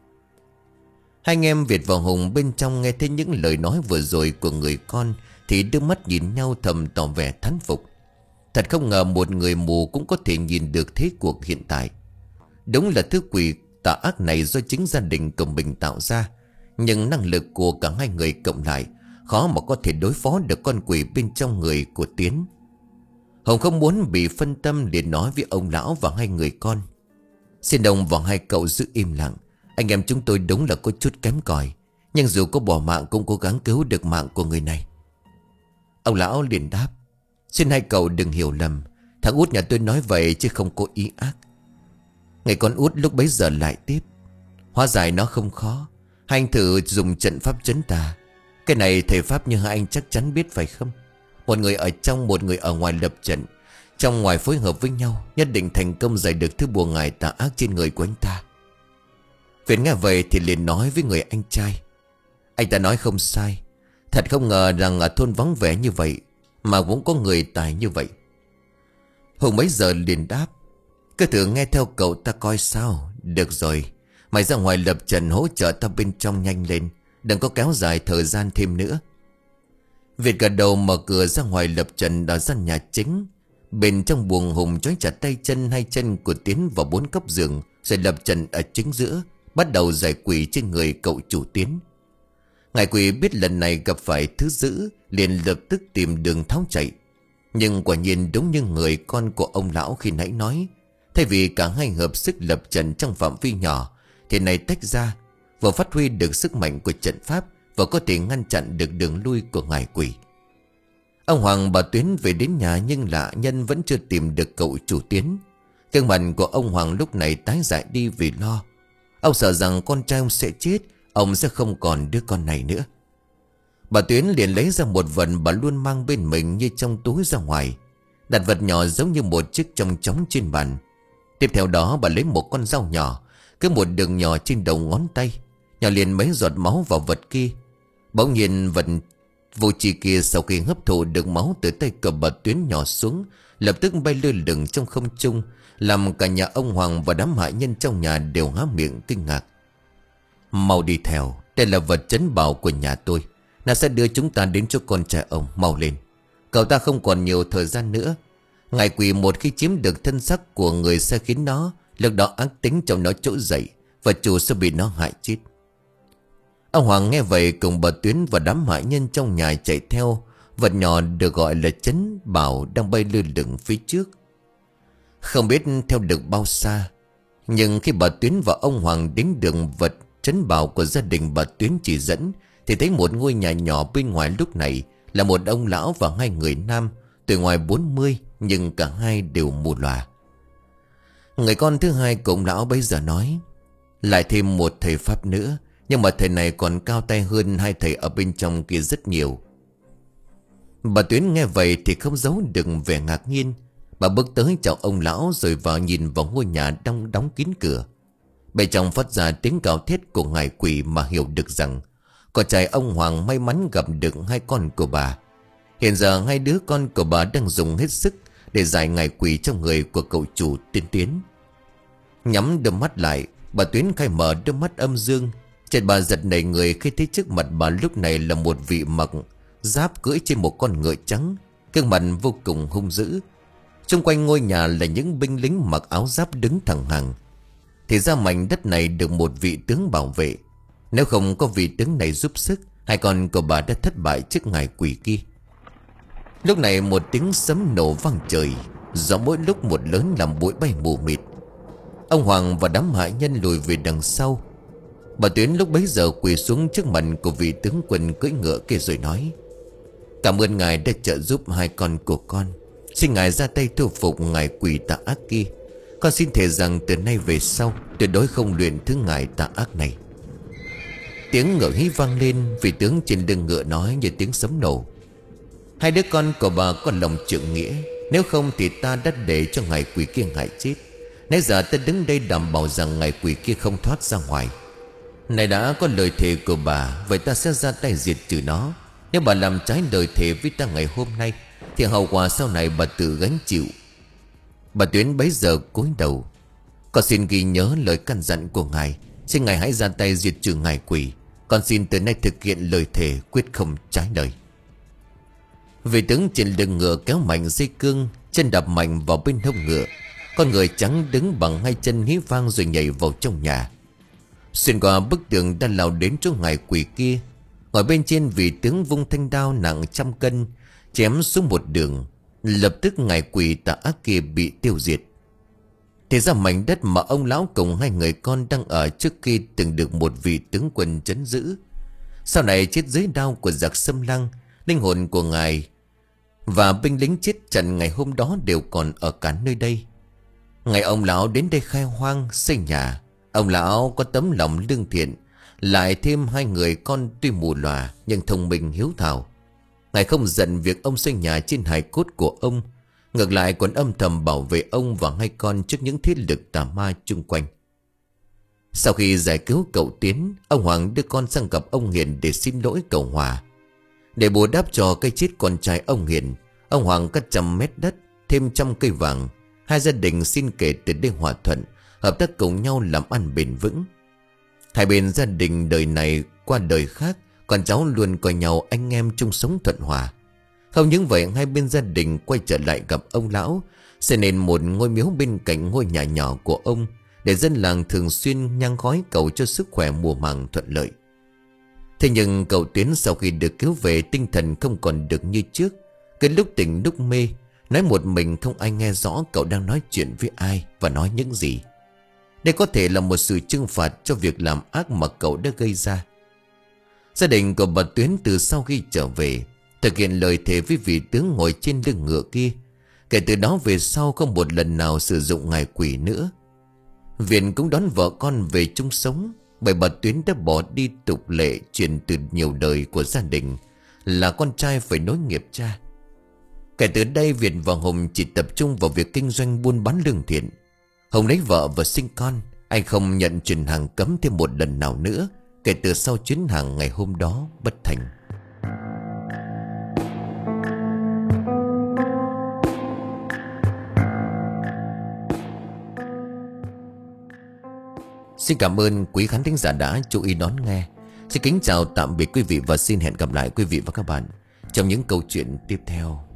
Hai anh em Việt và Hùng bên trong nghe thấy những lời nói vừa rồi của người con thì đưa mắt nhìn nhau thầm tỏ vẻ thán phục. Thật không ngờ một người mù cũng có thể nhìn được thế cuộc hiện tại. Đúng là thứ quỷ tà ác này do chính gia đình của mình tạo ra, nhưng năng lực của cả hai người cộng lại khó mà có thể đối phó được con quỷ bên trong người của Tiến. Hồng không muốn bị phân tâm liền nói với ông lão và hai người con: Xin đồng và hai cậu giữ im lặng. Anh em chúng tôi đúng là có chút kém cỏi, nhưng dù có bỏ mạng cũng cố gắng cứu được mạng của người này. Ông lão liền đáp: Xin hai cậu đừng hiểu lầm, thằng út nhà tôi nói vậy chứ không có ý ác. Người con út lúc bấy giờ lại tiếp: Hóa giải nó không khó. Hai anh thử dùng trận pháp trấn tà. Cái này thầy pháp như hai anh chắc chắn biết phải không? Một người ở trong, một người ở ngoài lập trận. Trong ngoài phối hợp với nhau, nhất định thành công giải được thứ bùa ngải tà ác trên người của anh ta. Việt nghe vậy thì liền nói với người anh trai: Anh ta nói không sai. Thật không ngờ rằng ở thôn vắng vẻ như vậy mà cũng có người tài như vậy. Hùng bấy giờ liền đáp: Cứ thử nghe theo cậu ta coi sao. Được rồi, mày ra ngoài lập trận hỗ trợ ta bên trong nhanh lên, đừng có kéo dài thời gian thêm nữa. Việt gật đầu mở cửa ra ngoài lập trận ở gian nhà chính. Bên trong buồng Hùng trói chặt tay chân hai chân của Tiến vào bốn cấp giường, rồi lập trận ở chính giữa, bắt đầu giải quỷ trên người cậu chủ Tiến. Ngài quỷ biết lần này gặp phải thứ dữ, liền lập tức tìm đường tháo chạy. Nhưng quả nhiên đúng như người con của ông lão khi nãy nói, thay vì cả hai hợp sức lập trận trong phạm vi nhỏ, thì này tách ra, vừa phát huy được sức mạnh của trận pháp, và có thể ngăn chặn được đường lui của ngài quỷ. Ông Hoàng bà Tuyến về đến nhà nhưng lạ nhân vẫn chưa tìm được cậu chủ Tiến. Gương mặt của ông Hoàng lúc này tái dại đi vì lo. Ông sợ rằng con trai ông sẽ chết, ông sẽ không còn đứa con này nữa. Bà Tuyến liền lấy ra một vật bà luôn mang bên mình như trong túi ra ngoài, đặt vật nhỏ giống như một chiếc chong chóng trên bàn. Tiếp theo đó bà lấy một con dao nhỏ, cứ một đường nhỏ trên đầu ngón tay, nhỏ liền mấy giọt máu vào vật kia. Bỗng nhiên vật vô tri kia sau khi hấp thụ được máu từ tay của bà Tuyến nhỏ xuống, lập tức bay lơ lửng trong không trung, làm cả nhà ông Hoàng và đám hạ nhân trong nhà đều há miệng kinh ngạc. Mau đi theo, đây là vật trấn bảo của nhà tôi, nó sẽ đưa chúng ta đến cho con trai ông. Mau lên, cậu ta không còn nhiều thời gian nữa. Ngài quỷ một khi chiếm được thân xác của người sẽ khiến nó lúc đó ác tính trong nó trỗi dậy, và chủ sẽ bị nó hại chết. Ông Hoàng nghe vậy cùng bà Tuyến và đám hạ nhân trong nhà chạy theo vật nhỏ được gọi là trấn bảo đang bay lơ lửng phía trước. Không biết theo được bao xa, nhưng khi bà Tuyến và ông Hoàng đến đường vật trấn bảo của gia đình bà Tuyến chỉ dẫn, thì thấy một ngôi nhà nhỏ bên ngoài lúc này là một ông lão và hai người nam, tuổi ngoài bốn mươi, nhưng cả hai đều mù lòa. Người con thứ hai của ông lão bây giờ nói: Lại thêm một thầy pháp nữa, nhưng mà thầy này còn cao tay hơn hai thầy ở bên trong kia rất nhiều. Bà Tuyến nghe vậy thì không giấu được vẻ ngạc nhiên. Bà bước tới chào ông lão rồi vào nhìn vào ngôi nhà đang đóng kín cửa. Bên trong phát ra tiếng gào thét của ngài quỷ mà hiểu được rằng con trai ông Hoàng may mắn gặp được hai con của bà. Hiện giờ hai đứa con của bà đang dùng hết sức để giải ngài quỷ trong người của cậu chủ Tiên Tiến. Nhắm đôi mắt lại, bà Tuyến khai mở đôi mắt âm dương. Chợt bà giật nảy người khi thấy trước mặt bà lúc này là một vị mặc giáp cưỡi trên một con ngựa trắng, gương mặt vô cùng hung dữ. Xung quanh ngôi nhà là những binh lính mặc áo giáp đứng thẳng hàng. Thì ra mảnh đất này được một vị tướng bảo vệ. Nếu không có vị tướng này giúp sức, hai con của bà đã thất bại trước ngài quỷ kia. Lúc này một tiếng sấm nổ vang trời, gió mỗi lúc một lớn làm bụi bay mù mịt. Ông Hoàng và đám hạ nhân lùi về đằng sau. Bà Tuyến lúc bấy giờ quỳ xuống trước mặt của vị tướng quân cưỡi ngựa kia rồi nói: Cảm ơn ngài đã trợ giúp hai con của con. Xin ngài ra tay thu phục ngài quỷ tà ác kia. Con xin thề rằng từ nay về sau tuyệt đối không luyện thứ ngài tà ác này. tiếng ngựa hí vang lên. Vị tướng trên lưng ngựa nói như tiếng sấm nổ: hai đứa con của bà có lòng trượng nghĩa, nếu không thì ta đã để cho ngài quỷ kia ngại chết. Nãy giờ ta đứng đây đảm bảo rằng ngài quỷ kia không thoát ra ngoài. Này đã có lời thề của bà, vậy ta sẽ ra tay diệt trừ nó. Nếu bà làm trái lời thề với ta ngày hôm nay thì hậu quả sau này bà tự gánh chịu. Bà Tuyến bấy giờ cúi đầu: con xin ghi nhớ lời căn dặn của ngài, xin ngài hãy ra tay diệt trừ ngài quỷ. Con xin từ nay thực hiện lời thề quyết không trái lời. Vị tướng trên lưng ngựa kéo mạnh dây cương, chân đạp mạnh vào bên hông ngựa. Con người trắng đứng bằng hai chân hí vang rồi nhảy vào trong nhà. Xuyên qua bức tường đã lao đến chỗ ngài quỷ kia. Ngồi bên trên, vị tướng vung thanh đao nặng trăm cân chém xuống một đường. Lập tức ngài quỷ tà ác kia bị tiêu diệt. Thì ra mảnh đất mà ông lão cùng hai người con đang ở trước khi từng được một vị tướng quân trấn giữ, sau này chết dưới đao của giặc Xâm Lăng. Linh hồn của ngài và binh lính chết trận ngày hôm đó đều còn ở cả nơi đây. Ngày ông lão đến đây khai hoang xây nhà, ông lão có tấm lòng lương thiện, lại thêm hai người con tuy mù lòa nhưng thông minh hiếu thảo. Ngài không giận việc ông xây nhà trên hài cốt của ông, ngược lại còn âm thầm bảo vệ ông và hai con trước những thế lực tà ma chung quanh. Sau khi giải cứu cậu Tiến, ông Hoàng đưa con sang gặp ông Hiền để xin lỗi cầu hòa. Để bù đắp cho cái chết con trai ông Hiền, ông Hoàng cắt trăm mét đất, thêm trăm cây vàng. Hai gia đình xin kể từ đây hòa thuận, hợp tác cùng nhau làm ăn bền vững. Hai bên gia đình đời này qua đời khác, con cháu luôn coi nhau anh em chung sống thuận hòa. Không những vậy, hai bên gia đình quay trở lại gặp ông lão, xây nên một ngôi miếu bên cạnh ngôi nhà nhỏ của ông, để dân làng thường xuyên nhang khói cầu cho sức khỏe mùa màng thuận lợi. Thế nhưng cậu Tiến sau khi được cứu về, tinh thần không còn được như trước. Cái lúc tỉnh lúc mê, nói một mình không ai nghe rõ cậu đang nói chuyện với ai và nói những gì. Đây có thể là một sự trừng phạt cho việc làm ác mà cậu đã gây ra. Gia đình của bà Tuyến từ sau khi trở về thực hiện lời thề với vị tướng ngồi trên lưng ngựa kia. Kể từ đó về sau không một lần nào sử dụng ngài quỷ nữa. Viện cũng đón vợ con về chung sống, bởi bà Tuyến đã bỏ đi tục lệ truyền từ nhiều đời của gia đình là con trai phải nối nghiệp cha. Kể từ đây, Việt và Hùng chỉ tập trung vào việc kinh doanh buôn bán lương thiện. Hùng lấy vợ và sinh con. Anh không nhận chuyển hàng cấm thêm một lần nào nữa kể từ sau chuyến hàng ngày hôm đó bất thành. Xin cảm ơn quý khán thính giả đã chú ý đón nghe. Xin kính chào tạm biệt quý vị và xin hẹn gặp lại quý vị và các bạn trong những câu chuyện tiếp theo.